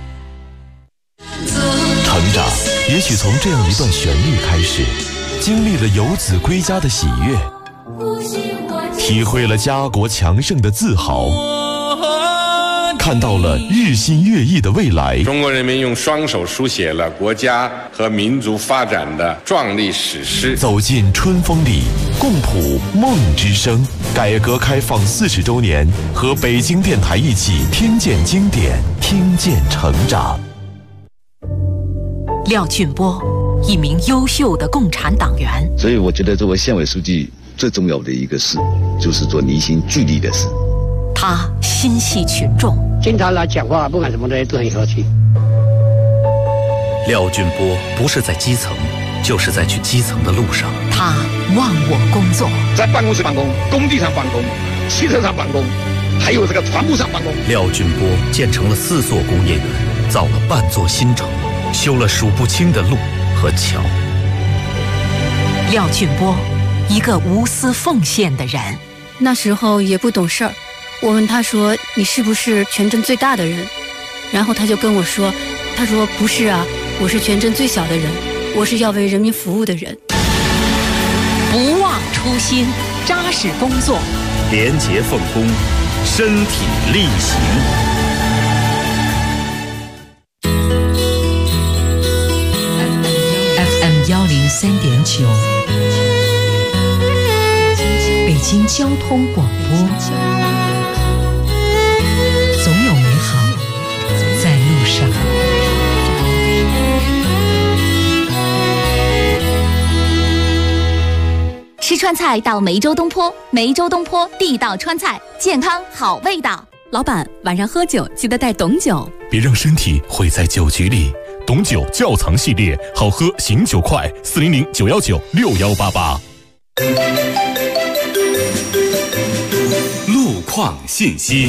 成长也许从这样一段旋律开始，经历了游子归家的喜悦，体会了家国强盛的自豪，看到了日新月异的未来。 中国人民用双手书写了国家和民族发展的壮丽史诗。 走进春风里，共谱梦之声。改革开放40周年，和北京电台一起听见经典，听见成长。 廖俊波，一名优秀的共产党员。 所以我觉得作为县委书记最重要的一个事，就是做凝心聚力的事。 他心系群众， 经常来讲话，不管什么东西都很和气。 廖俊波不是在基层，就是在去基层的路上。 他忘我工作， 在办公室办公，工地上办公，汽车上办公，还有这个船坞上办公。 廖俊波建成了4座工业园，造了半座新城，修了数不清的路和桥。 廖俊波，一个无私奉献的人。 那时候也不懂事儿，我问他说：“你是不是全镇最大的人？”然后他就跟我说：“他说不是啊，我是全镇最小的人，我是要为人民服务的人。” 不忘初心，扎实工作， 廉洁奉公，身体力行。 FM103.9，北京交通广播，总有美好在路上。 吃川菜到梅州东坡，梅州东坡地道川菜，健康好味道。 老板，晚上喝酒记得带董酒， 别让身体毁在酒局里。董酒窖藏系列，好喝醒酒快，400-919-6188。路况信息。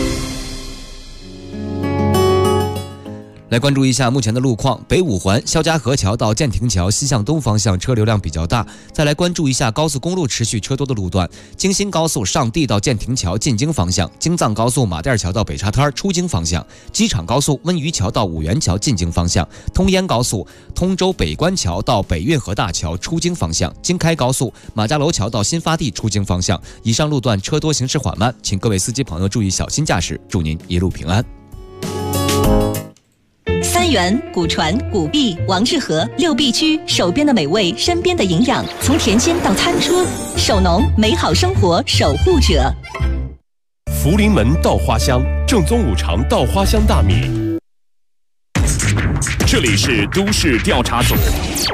来关注一下目前的路况，北五环肖家河桥到建亭桥西向东方向车流量比较大。再来关注一下高速公路持续车多的路段，京新高速上地到建亭桥进京方向，京藏高速马甸桥到北沙滩出京方向，机场高速温榆桥到五原桥进京方向，通燕高速通州北关桥到北运河大桥出京方向，京开高速马家楼桥到新发地出京方向。以上路段车多行驶缓慢，请各位司机朋友注意小心驾驶，祝您一路平安。 三元、古传、古币、王致和6必居，手边的美味，身边的营养，从甜心到餐桌，手农美好生活守护者。 福临门稻花香，正宗五常稻花香大米。 这里是都市调查组。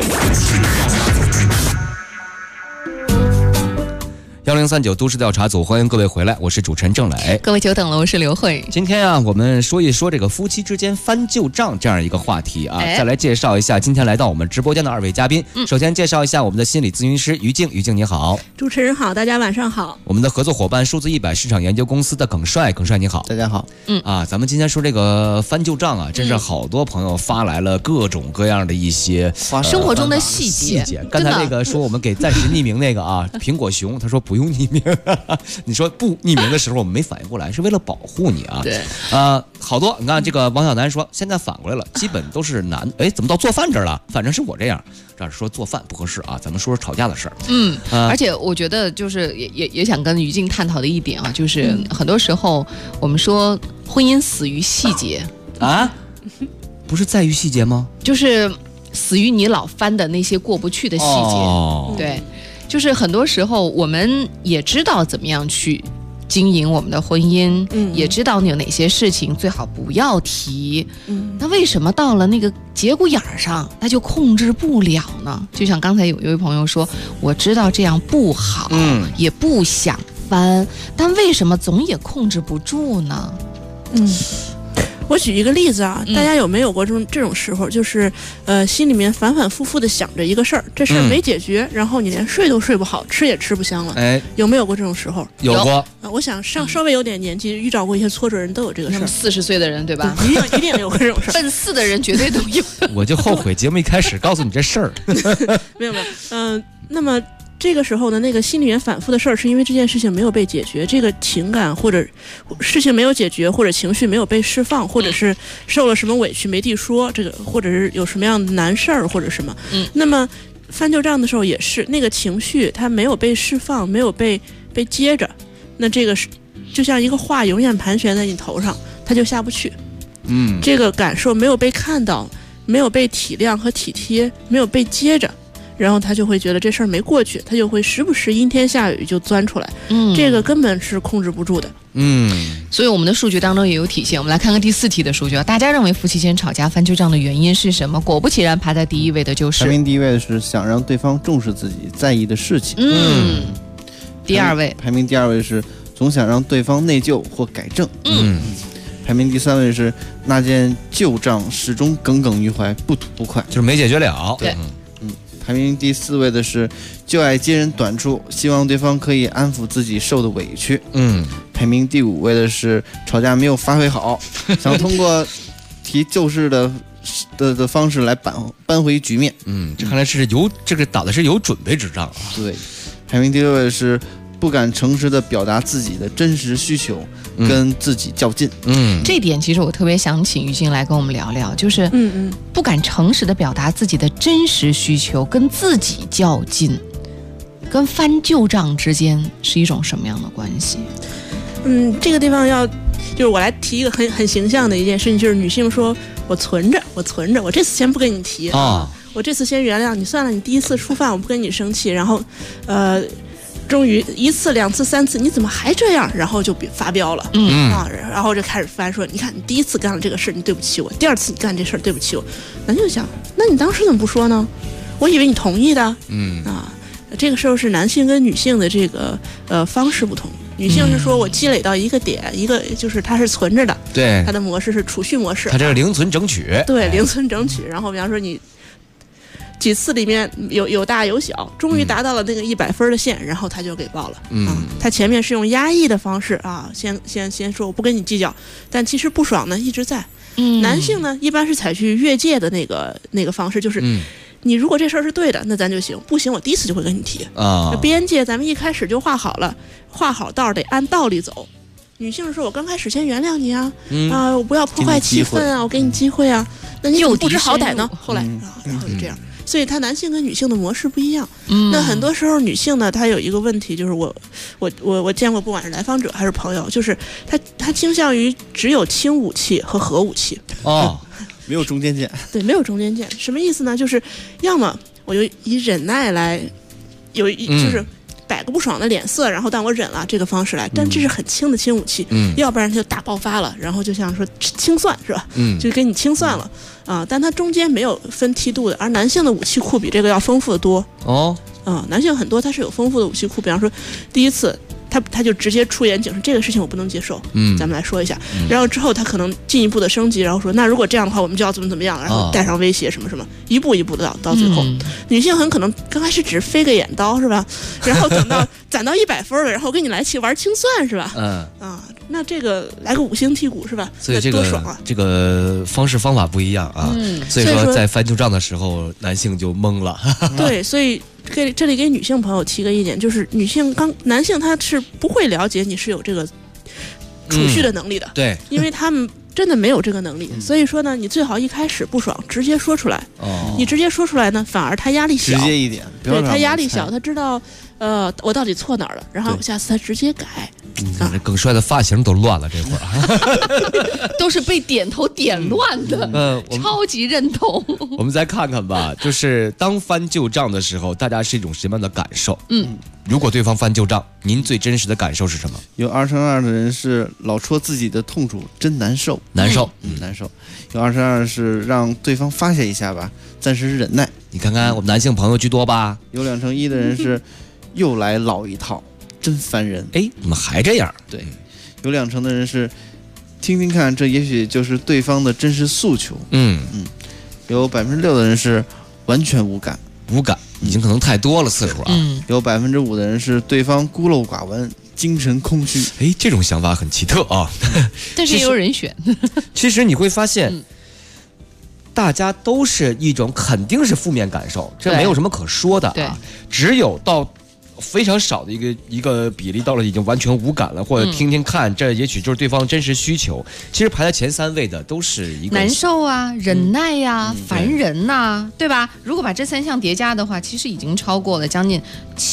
1039都市调查组，欢迎各位回来，我是主持人郑磊。 各位久等了，我是刘慧。 今天啊，我们说一说这个夫妻之间翻旧账这样一个话题啊。再来介绍一下今天来到我们直播间的2位嘉宾。首先介绍一下我们的心理咨询师于静，于静你好。 主持人好，大家晚上好。 我们的合作伙伴数字100市场研究公司的耿帅你好。 大家好。 咱们今天说这个翻旧账啊，真是好多朋友发来了各种各样的一些生活中的细节。 刚才那个说我们给暂时匿名那个啊，苹果熊他说不用匿名，你说不匿名的时候我们没反应过来，是为了保护你啊。 对， 好多你看这个王小楠说现在反过来了，基本都是男，怎么到做饭这儿了？反正是我这样，这儿说做饭不合适啊，咱们说说吵架的事儿。 而且我觉得就是也想跟于静探讨的一点啊，就是很多时候我们说婚姻死于细节啊，不是在于细节吗？ 就是死于你老翻的那些过不去的细节。对。就是很多时候我们也知道怎么样去经营我们的婚姻，也知道有哪些事情最好不要提，那为什么到了那个节骨眼上那就控制不了呢？就像刚才有一位朋友说，我知道这样不好，也不想翻，但为什么总也控制不住呢？ 我举一个例子啊，大家有没有过这种时候，就是心里面反反复复的想着一个事儿，这事儿没解决，然后你连睡都睡不好，吃也吃不香了。有没有过这种时候？ 有过。 我想稍微有点年纪遇到过一些挫折人都有这个事儿。 40岁的人对吧？ 一定有过这种事儿。 奔4的人绝对都有。 我就后悔节目一开始告诉你这事儿。 没有，那么。这个时候呢，那个心里面反复的事儿，是因为这件事情没有被解决，这个情感或者事情没有解决，或者情绪没有被释放，或者是受了什么委屈没地说，这个或者是有什么样的难事儿或者什么。那么翻旧账的时候也是，那个情绪它没有被释放，没有被接着，那这个是就像一个话永远盘旋在你头上，它就下不去。这个感受没有被看到，没有被体谅和体贴，没有被接着。然后他就会觉得这事儿没过去，他就会时不时阴天下雨就钻出来，这个根本是控制不住的。 所以我们的数据当中也有体现。我们来看看第4题的数据啊，大家认为夫妻间吵架翻旧账的原因是什么？果不其然，排在第1位的就是排名第1位的是想让对方重视自己在意的事情。 第2位排名第2位是总想让对方内疚或改正。排名第3位是那件旧账始终耿耿于怀，不吐不快， 就是没解决了。 对。 排名第4位的是就爱揭人短处，希望对方可以安抚自己受的委屈。排名第5位的是吵架没有发挥好，想通过提旧事的方式来扳回局面。 这看来是这个打的是有准备之仗啊。 对。排名第6位的是不敢诚实的表达自己的真实需求，跟自己较劲。 这点其实我特别想请于静来跟我们聊聊，就是不敢诚实的表达自己的真实需求，跟自己较劲，跟翻旧账之间是一种什么样的关系？ 这个地方就是我来提一个很形象的一件事情，就是女性说我存着，我这次先不跟你提啊，我这次先原谅你，算了，你第1次触犯我不跟你生气，然后终于1次2次3次，你怎么还这样？然后就发飙了，然后就开始翻说，你看你第1次干了这个事你对不起我，第2次你干这事对不起我，咱就想，那你当时怎么不说呢？我以为你同意的，这个时候是男性跟女性的这个方式不同。女性是说我积累到一个点，一个就是它是存着的， 对， 它的模式是储蓄模式， 它这是零存整取， 对，零存整取。然后比方说你几次里面有大有小，终于达到了那个100分的线，然后他就给报了。他前面是用压抑的方式啊，先说我不跟你计较，但其实不爽呢一直在。男性呢一般是采取越界的那个方式，就是你如果这事儿是对的，那咱就行；不行，我第1次就会跟你提啊。边界咱们一开始就画好了，画好道得按道理走。女性说：“我刚开始先原谅你啊，我不要破坏气氛啊，我给你机会啊。那你怎么不知好歹呢？后来然后就这样。所以他男性跟女性的模式不一样。那很多时候女性呢，她有一个问题，就是我见过，不管是来访者还是朋友，就是她倾向于只有轻武器和核武器没有中间件。 对，没有中间件，什么意思呢？就是要么我就以忍耐来就是摆个不爽的脸色，然后但我忍了这个方式来，但这是很轻的轻武器，要不然他就大爆发了，然后就像说清算是吧？就给你清算了啊，但它中间没有分梯度的，而男性的武器库比这个要丰富的多哦。男性很多他是有丰富的武器库，比方说第一次。他就直接出言警示，这个事情我不能接受。咱们来说一下，然后之后他可能进一步的升级，然后说那如果这样的话，我们就要怎么样，然后带上威胁什么什么，一步一步的到最后。女性很可能刚开始只是飞个眼刀是吧？然后等到攒到100分了，然后跟你来玩清算是吧？那这个来个5星剔骨是吧？ 所以多爽啊！ 这个方式方法不一样啊。所以说在翻旧账的时候，男性就懵了。 对，所以。这里给女性朋友提个意见，就是男性他是不会了解你是有这个储蓄的能力的， 对， 因为他们真的没有这个能力，所以说呢，你最好一开始不爽直接说出来，你直接说出来呢，反而他压力小， 直接一点， 对他压力小，他知道我到底错哪儿了，然后下次他直接改。 这耿帅的发型都乱了，这会儿都是被点头点乱的。超级认同。 我们再看看吧，就是当翻旧账的时候，大家是一种什么样的感受？如果对方翻旧账，您最真实的感受是什么？ 有2×2的人是老戳自己的痛处，真难受， 难受。 有2×2是让对方发泄一下吧，暂时忍耐。 你看看我们男性朋友居多吧？ 有2×1的人是又来老一套。真烦人！ 怎么还这样？ 对，有2成的人是听听看，这也许就是对方的真实诉求。有6%的人是完全无感， 已经可能太多了次数啊。 有5%的人是对方孤陋寡闻，精神空虚。 这种想法很奇特啊， 但是也有人选。 其实你会发现，大家都是一种肯定是负面感受，这没有什么可说的啊。只有到非常少的一个比例到了已经完全无感了，或者听听看，这也许就是对方真实需求。其实排在前3位的都是一个难受啊、忍耐呀、烦人呐，对吧？如果把这3项叠加的话，其实已经超过了将近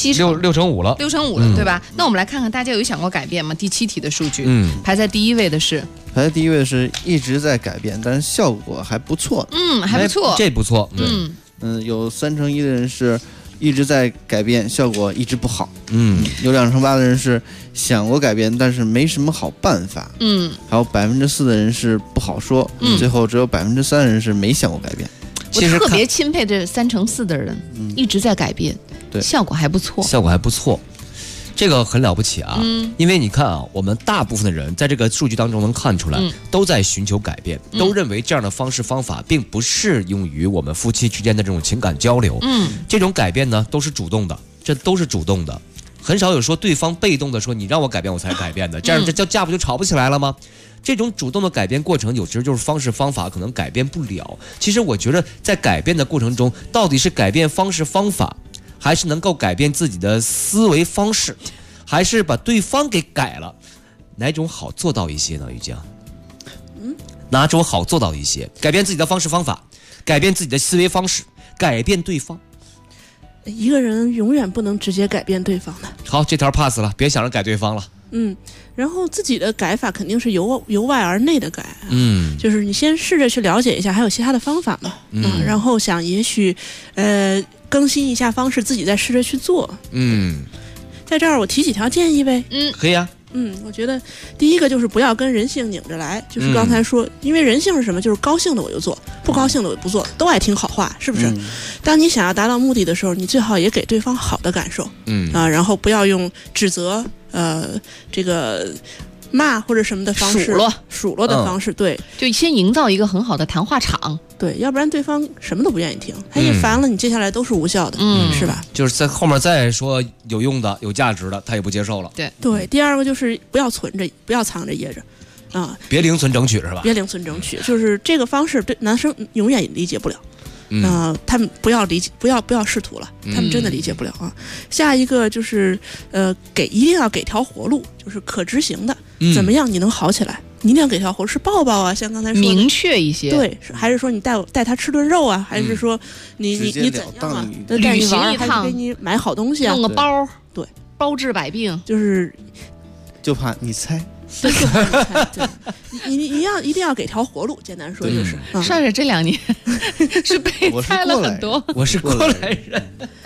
6%了 ，6%了，对吧？那我们来看看大家有想过改变吗？第7题的数据，排在第1位的是一直在改变，但是效果还不错。 还不错， 这不错。 有3×1的人是。一直在改变，效果一直不好。有2×8的人是想过改变，但是没什么好办法。还有4%的人是不好说。最后只有3%的人是没想过改变。 我特别钦佩这3×4的人，一直在改变， 对， 效果还不错。 这个很了不起啊，因为你看啊，我们大部分的人在这个数据当中能看出来，都在寻求改变，都认为这样的方式方法并不适用于我们夫妻之间的这种情感交流。这种改变呢都是主动的，这都是主动的，很少有说对方被动的说你让我改变我才改变的，这样这架不就吵不起来了吗？这种主动的改变过程，有时就是方式方法可能改变不了。其实我觉得在改变的过程中，到底是改变方式方法，还是能够改变自己的思维方式，还是把对方给改了，哪种好做到一些呢？于江，哪种好做到一些？改变自己的方式方法，改变自己的思维方式，改变对方。 一个人永远不能直接改变对方的。 好，这条 pass 了，别想着改对方了。 然后自己的改法肯定是由外而内的改。就是你先试着去了解一下，还有其他的方法嘛。然后想也许更新一下方式，自己再试着去做。在这儿我提几条建议呗。 可以啊。 我觉得第一个就是不要跟人性拧着来，就是刚才说，因为人性是什么？就是高兴的我就做，不高兴的我不做，都爱听好话，是不是？当你想要达到目的的时候，你最好也给对方好的感受。然后不要用指责，这个骂或者什么的方式，数落的方式，对， 就先营造一个很好的谈话场， 对，要不然对方什么都不愿意听，他一烦了，你接下来都是无效的，是吧？ 就是在后面再说有用的、有价值的，他也不接受了。 对，第二个就是不要存着，不要藏着掖着， 别零存整取是吧？ 别零存整取，就是这个方式对男生永远理解不了。他们不要理解，不要试图了，他们真的理解不了啊。下一个就是一定要给条活路，就是可执行的，怎么样你能好起来？你一定要给条活路，是抱抱啊，像刚才说的明确一些， 对，还是说你带他吃顿肉啊，还是说你怎样啊？ 旅行一趟， 还是给你买好东西啊， 弄个包， 对， 包治百病， 就怕你猜。 对，你一定要给条活路，简单说就是。 帅帅这2年是被猜了很多， 我是过来人。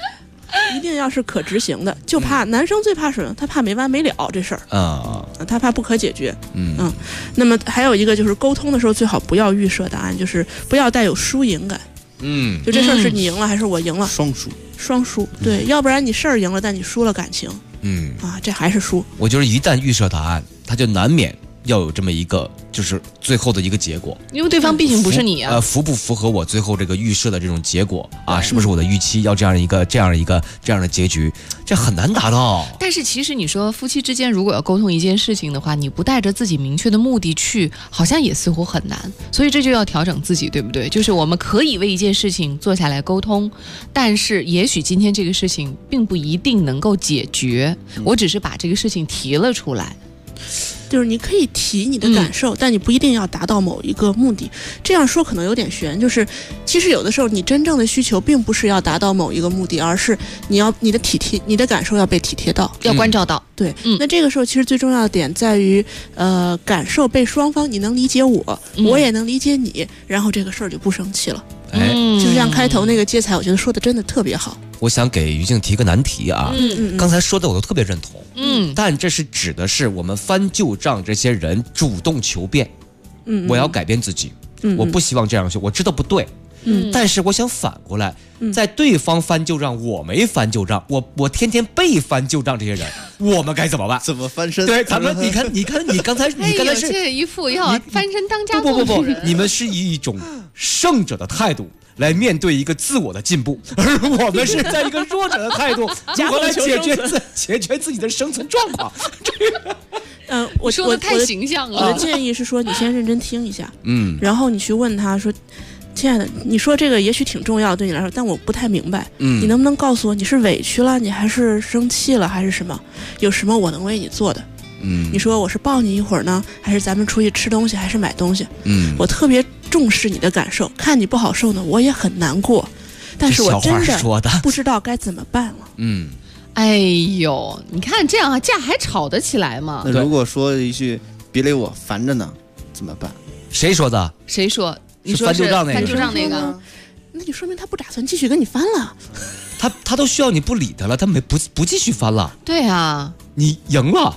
一定要是可执行的，就怕男生最怕什么？他怕没完没了这事儿啊，他怕不可解决。那么还有一个就是沟通的时候最好不要预设答案，就是不要带有输赢感。就这事儿是你赢了还是我赢了？双输，对，要不然你事儿赢了，但你输了感情。这还是输。 我就是一旦预设答案，他就难免要有这么一个，就是最后的一个结果， 因为对方毕竟不是你啊。 符不符合我最后这个预设的这种结果啊？是不是我的预期要这样的结局？这很难达到。 但是其实你说夫妻之间如果要沟通一件事情的话，你不带着自己明确的目的去，好像也似乎很难。所以这就要调整自己，对不对？就是我们可以为一件事情坐下来沟通，但是也许今天这个事情并不一定能够解决，我只是把这个事情提了出来。 就是你可以提你的感受，但你不一定要达到某一个目的。这样说可能有点悬，就是其实有的时候你真正的需求并不是要达到某一个目的，而是你的感受要被体贴到， 要关照到。 对，那这个时候其实最重要的点在于，感受被双方你能理解我，我也能理解你，然后这个事儿就不生气了。就像开头那个接彩，我觉得说的真的特别好。 我想给于静提个难题啊，刚才说的我都特别认同，但这是指的是我们翻旧账这些人主动求变，我要改变自己，我不希望这样做，我知道不对，但是我想反过来，在对方翻旧账，我没翻旧账，我天天被翻旧账，这些人，我们该怎么办？ 怎么翻身？ 对，咱们你看，你刚才是这一副要翻身当家不，你们是以一种胜者的态度来面对一个自我的进步，而我们是在一个弱者的态度如何来解决自己的生存状况。 我说的太形象了。 我的建议是说，你先认真听一下，然后你去问他说：“亲爱的，你说这个也许挺重要对你来说，但我不太明白，你能不能告诉我你是委屈了，你还是生气了，还是什么？有什么我能为你做的？你说我是抱你一会儿呢，还是咱们出去吃东西，还是买东西？我特别重视你的感受，看你不好受呢，我也很难过，但是我真的不知道该怎么办了。 哎呦，你看这样架还吵得起来吗？ 那如果说一句别理我烦着呢，怎么办？ 谁说的？ 谁说？你说翻旧账那个？ 那就说明他不打算继续跟你翻了。 他都需要你不理他了，他不继续翻了。 对啊， 你赢了。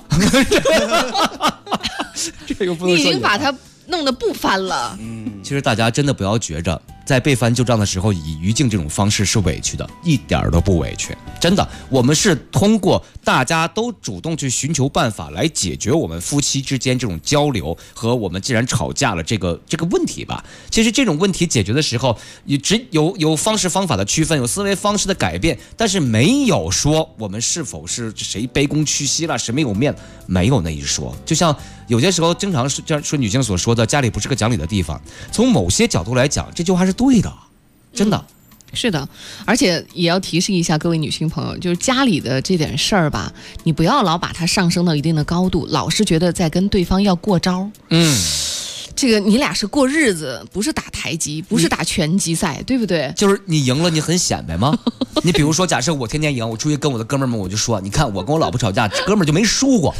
这个不能说你已经把他弄得不翻了。 其实大家真的不要觉着在被翻旧账的时候以于静这种方式是委屈的，一点都不委屈。真的，我们是通过大家都主动去寻求办法来解决我们夫妻之间这种交流和我们既然吵架了这个问题吧。其实这种问题解决的时候，有方式方法的区分，有思维方式的改变，但是没有说我们是否是谁卑躬屈膝了，谁没有面，没有那一说。就像有些时候经常说女性所说的家里不是个讲理的地方，从某些角度来讲，这句话是对的，真的。 是的，而且也要提示一下各位女性朋友，就是家里的这点事儿吧，你不要老把它上升到一定的高度，老是觉得在跟对方要过招。这个你俩是过日子，不是打台级，不是打拳击赛，对不对？ 就是你赢了，你很显摆吗？你比如说，假设我天天赢，我出去跟我的哥们儿们，我就说，你看我跟我老婆吵架，哥们儿就没输过，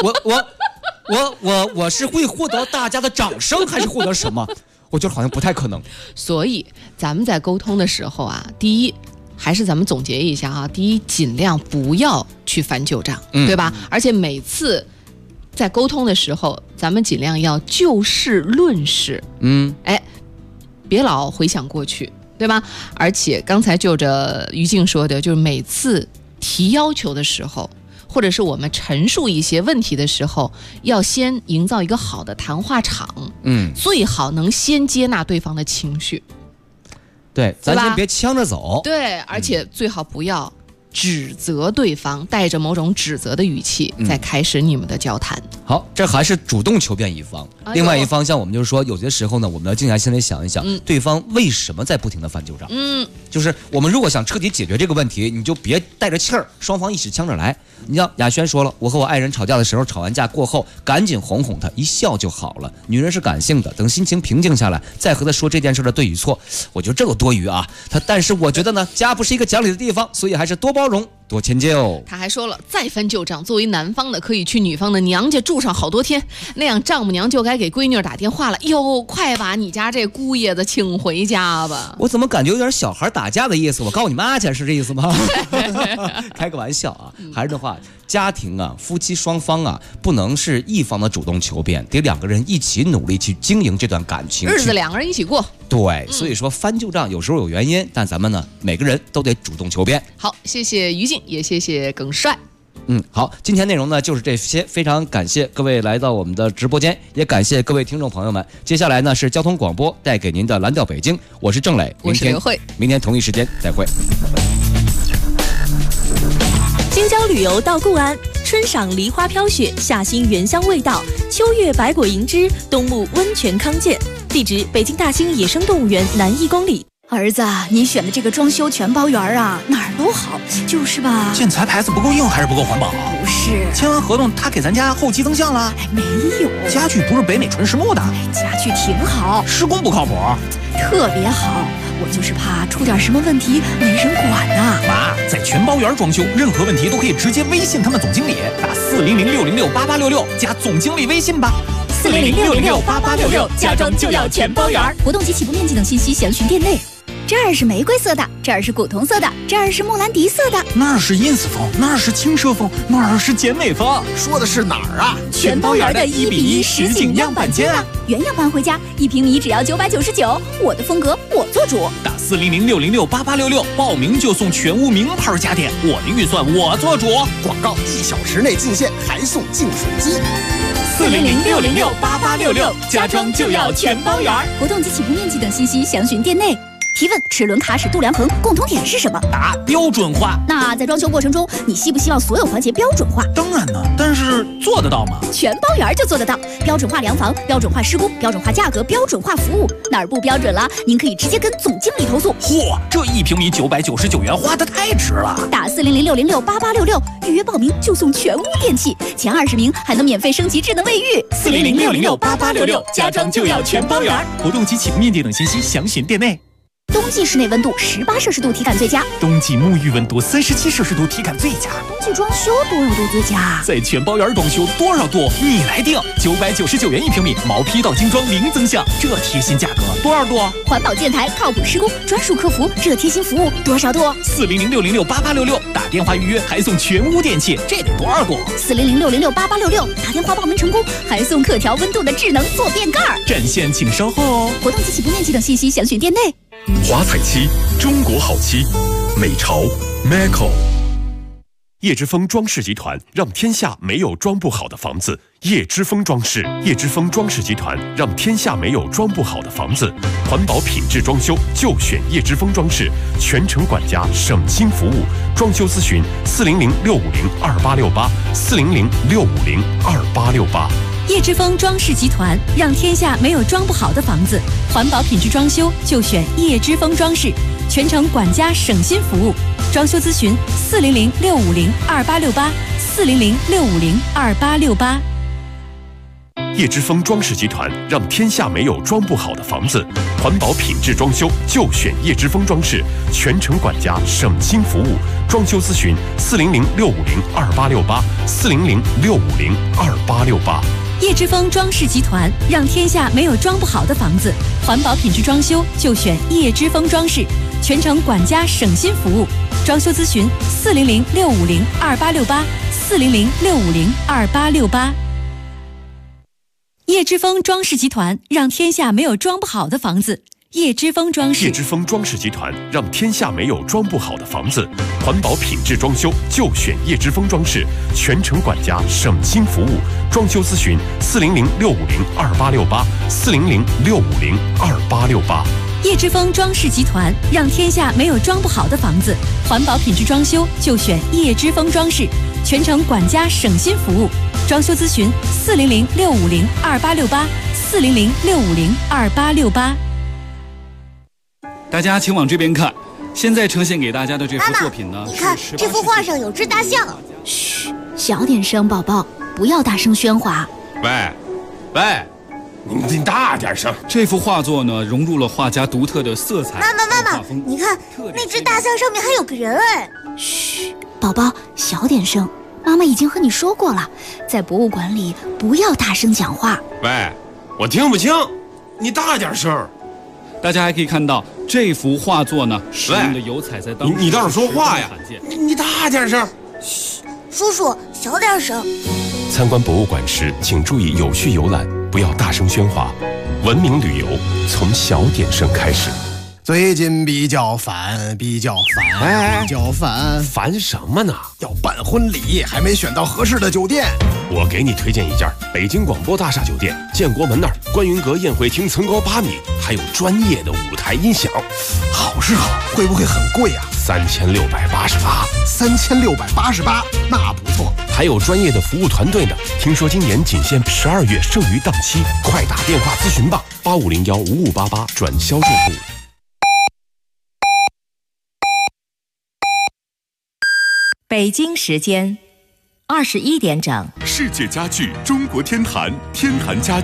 我是会获得大家的掌声，还是获得什么？我觉得好像不太可能。 所以咱们在沟通的时候啊，第一还是咱们总结一下啊，第一尽量不要去翻旧账，对吧？而且每次在沟通的时候，咱们尽量要就事论事，别老回想过去，对吧？而且刚才就着于静说的，就是每次提要求的时候，或者是我们陈述一些问题的时候，要先营造一个好的谈话场，最好能先接纳对方的情绪。 对，咱先别呛着走。 对，而且最好不要指责对方，带着某种指责的语气再开始你们的交谈。 好，这还是主动求变一方，另外一方向我们就是说，有些时候呢，我们要静下心来想一想，对方为什么在不停的翻旧账。就是我们如果想彻底解决这个问题，你就别带着气儿，双方一起呛着来。你像雅轩说了，我和我爱人吵架的时候，吵完架过后赶紧哄哄他，一笑就好了。女人是感性的，等心情平静下来，再和他说这件事的对与错。我觉得这个多余啊。但是我觉得呢，家不是一个讲理的地方，所以还是多包容多迁就。 他还说了，再翻旧账，作为男方的可以去女方的娘家住上好多天，那样丈母娘就该给闺女打电话了，哟，快把你家这姑爷子请回家吧。 我怎么感觉有点小孩打架的意思？我告你妈去，是这意思吗？开个玩笑啊，还是这话，家庭啊，夫妻双方啊，不能是一方的主动求变，得两个人一起努力去经营这段感情， 日子两个人一起过。 对，所以说翻旧账有时候有原因，但咱们呢，每个人都得主动求变。 好，谢谢于静，也谢谢耿帅。 好，今天内容呢就是这些，非常感谢各位来到我们的直播间，也感谢各位听众朋友们。接下来呢是交通广播带给您的蓝调北京，我是郑磊， 我是刘慧， 明天同一时间再会。 京郊旅游到固安，春赏梨花飘雪，夏兴原香味道，秋月百果盈枝，冬沐温泉康健。地址：北京大兴野生动物园南1公里。 儿子，你选的这个装修全包园啊，哪儿都好，就是吧？ 建材牌子不够硬还是不够环保？ 不是， 签完合同他给咱家后期增项了？ 没有。 家具不是北美纯实木的？ 家具挺好， 施工不靠谱， 特别好。我就是怕出点什么问题没人管呐。 妈，在全包园装修，任何问题都可以直接微信他们总经理，打400-606-8866加总经理微信吧。 400-606-8866，家装就要全包园。 活动及起步面积等信息详询店内。这儿是玫瑰色的，这儿是古铜色的，这儿是莫兰迪色的， 那儿是 ins 风，那儿是轻奢风，那儿是简美风。说的是哪儿啊？ 全包园的1:1实景样板间啊！ 原样搬回家，1平米只要999，我的风格我做主。 打400-606-8866，报名就送全屋名牌家电，我的预算我做主。 广告1小时内进线，还送净水机。 400-606-8866，家装就要全包园。 活动及起步面积等信息详询店内。提问：齿轮卡、齿度量衡共同点是什么？ 答：标准化。 那在装修过程中，你希不希望所有环节标准化？ 当然呢，但是做得到吗？ 全包园就做得到，标准化量房、标准化施工、标准化价格、标准化服务，哪儿不标准了，您可以直接跟总经理投诉。 嚯，这1平米999元花得太值了！ 打400-606-8866，预约报名就送全屋电器，前20名还能免费升级智能卫浴。 400-606-8866，家装就要全包园。 活动及起步面积等信息详询店内。 冬季室内温度18摄氏度体感最佳， 冬季沐浴温度37摄氏度体感最佳。 冬季装修多少度最佳？ 在全包园装修多少度你来定，999元1平米，毛坯到精装零增项，这贴心价格多少度？ 环保建材，靠谱施工，专属客服，这贴心服务多少度 ？400-606-8866，打电话预约还送全屋电器，这得多少度 ？400-606-8866，打电话报名成功还送可调温度的智能坐便盖。 占线请稍后哦。 活动及起步面积等信息详询店内。 华彩漆，中国好漆，美潮 Maco。叶之峰装饰集团让天下没有装不好的房子。叶之峰装饰，叶之峰装饰集团让天下没有装不好的房子。环保品质装修就选叶之峰装饰，全程管家，省心服务。装修咨询400-650-2868 400-650-2868。 叶之峰装饰集团让天下没有装不好的房子，环保品质装修就选叶之峰装饰，全程管家省心服务。装修咨询400-650-2868 400-650-2868。 叶之峰装饰集团让天下没有装不好的房子，环保品质装修就选叶之峰装饰，全程管家，省心服务。装修咨询400-650-2868 400-650-2868。 叶之峰装饰集团让天下没有装不好的房子，环保品质装修就选叶之峰装饰，全程管家省心服务。装修咨询400-650-2868 400-650-2868。叶之峰装饰集团让天下没有装不好的房子。叶之峰装饰， 叶之峰装饰集团让天下没有装不好的房子，环保品质装修就选叶之峰装饰，全程管家，省心服务。装修咨询400-650-2868 400-650-2868。 叶之峰装饰集团让天下没有装不好的房子，环保品质装修就选叶之峰装饰，全程管家，省心服务。装修咨询400-650-2868 400-650-2868。 大家请往这边看，现在呈现给大家的这幅作品呢， 你看这幅画上有只大象。 嘘，小点声，宝宝，不要大声喧哗。 喂， 你大点声。 这幅画作呢，融入了画家独特的色彩。 妈妈，你看那只大象上面还有个人哎！ 嘘，宝宝，小点声。妈妈已经和你说过了，在博物馆里不要大声讲话。 喂，我听不清，你大点声。 大家还可以看到这幅画作呢，使用的油彩在当时你倒是说话呀！你大点声。 嘘，叔叔小点声。 参观博物馆时，请注意有序游览，不要大声喧哗。文明旅游从小点声开始。 最近比较烦， 烦什么呢？ 要办婚礼，还没选到合适的酒店。 我给你推荐一家北京广播大厦酒店，建国门那儿观云阁宴会厅层高8米，还有专业的舞台音响。 好是好，会不会很贵啊 ？3688。 3688，那不错。 还有专业的服务团队呢。听说今年仅限12月剩余档期，快打电话咨询吧，85015588转销售部。 北京时间21点整， 世界家具中国天坛，天坛家具。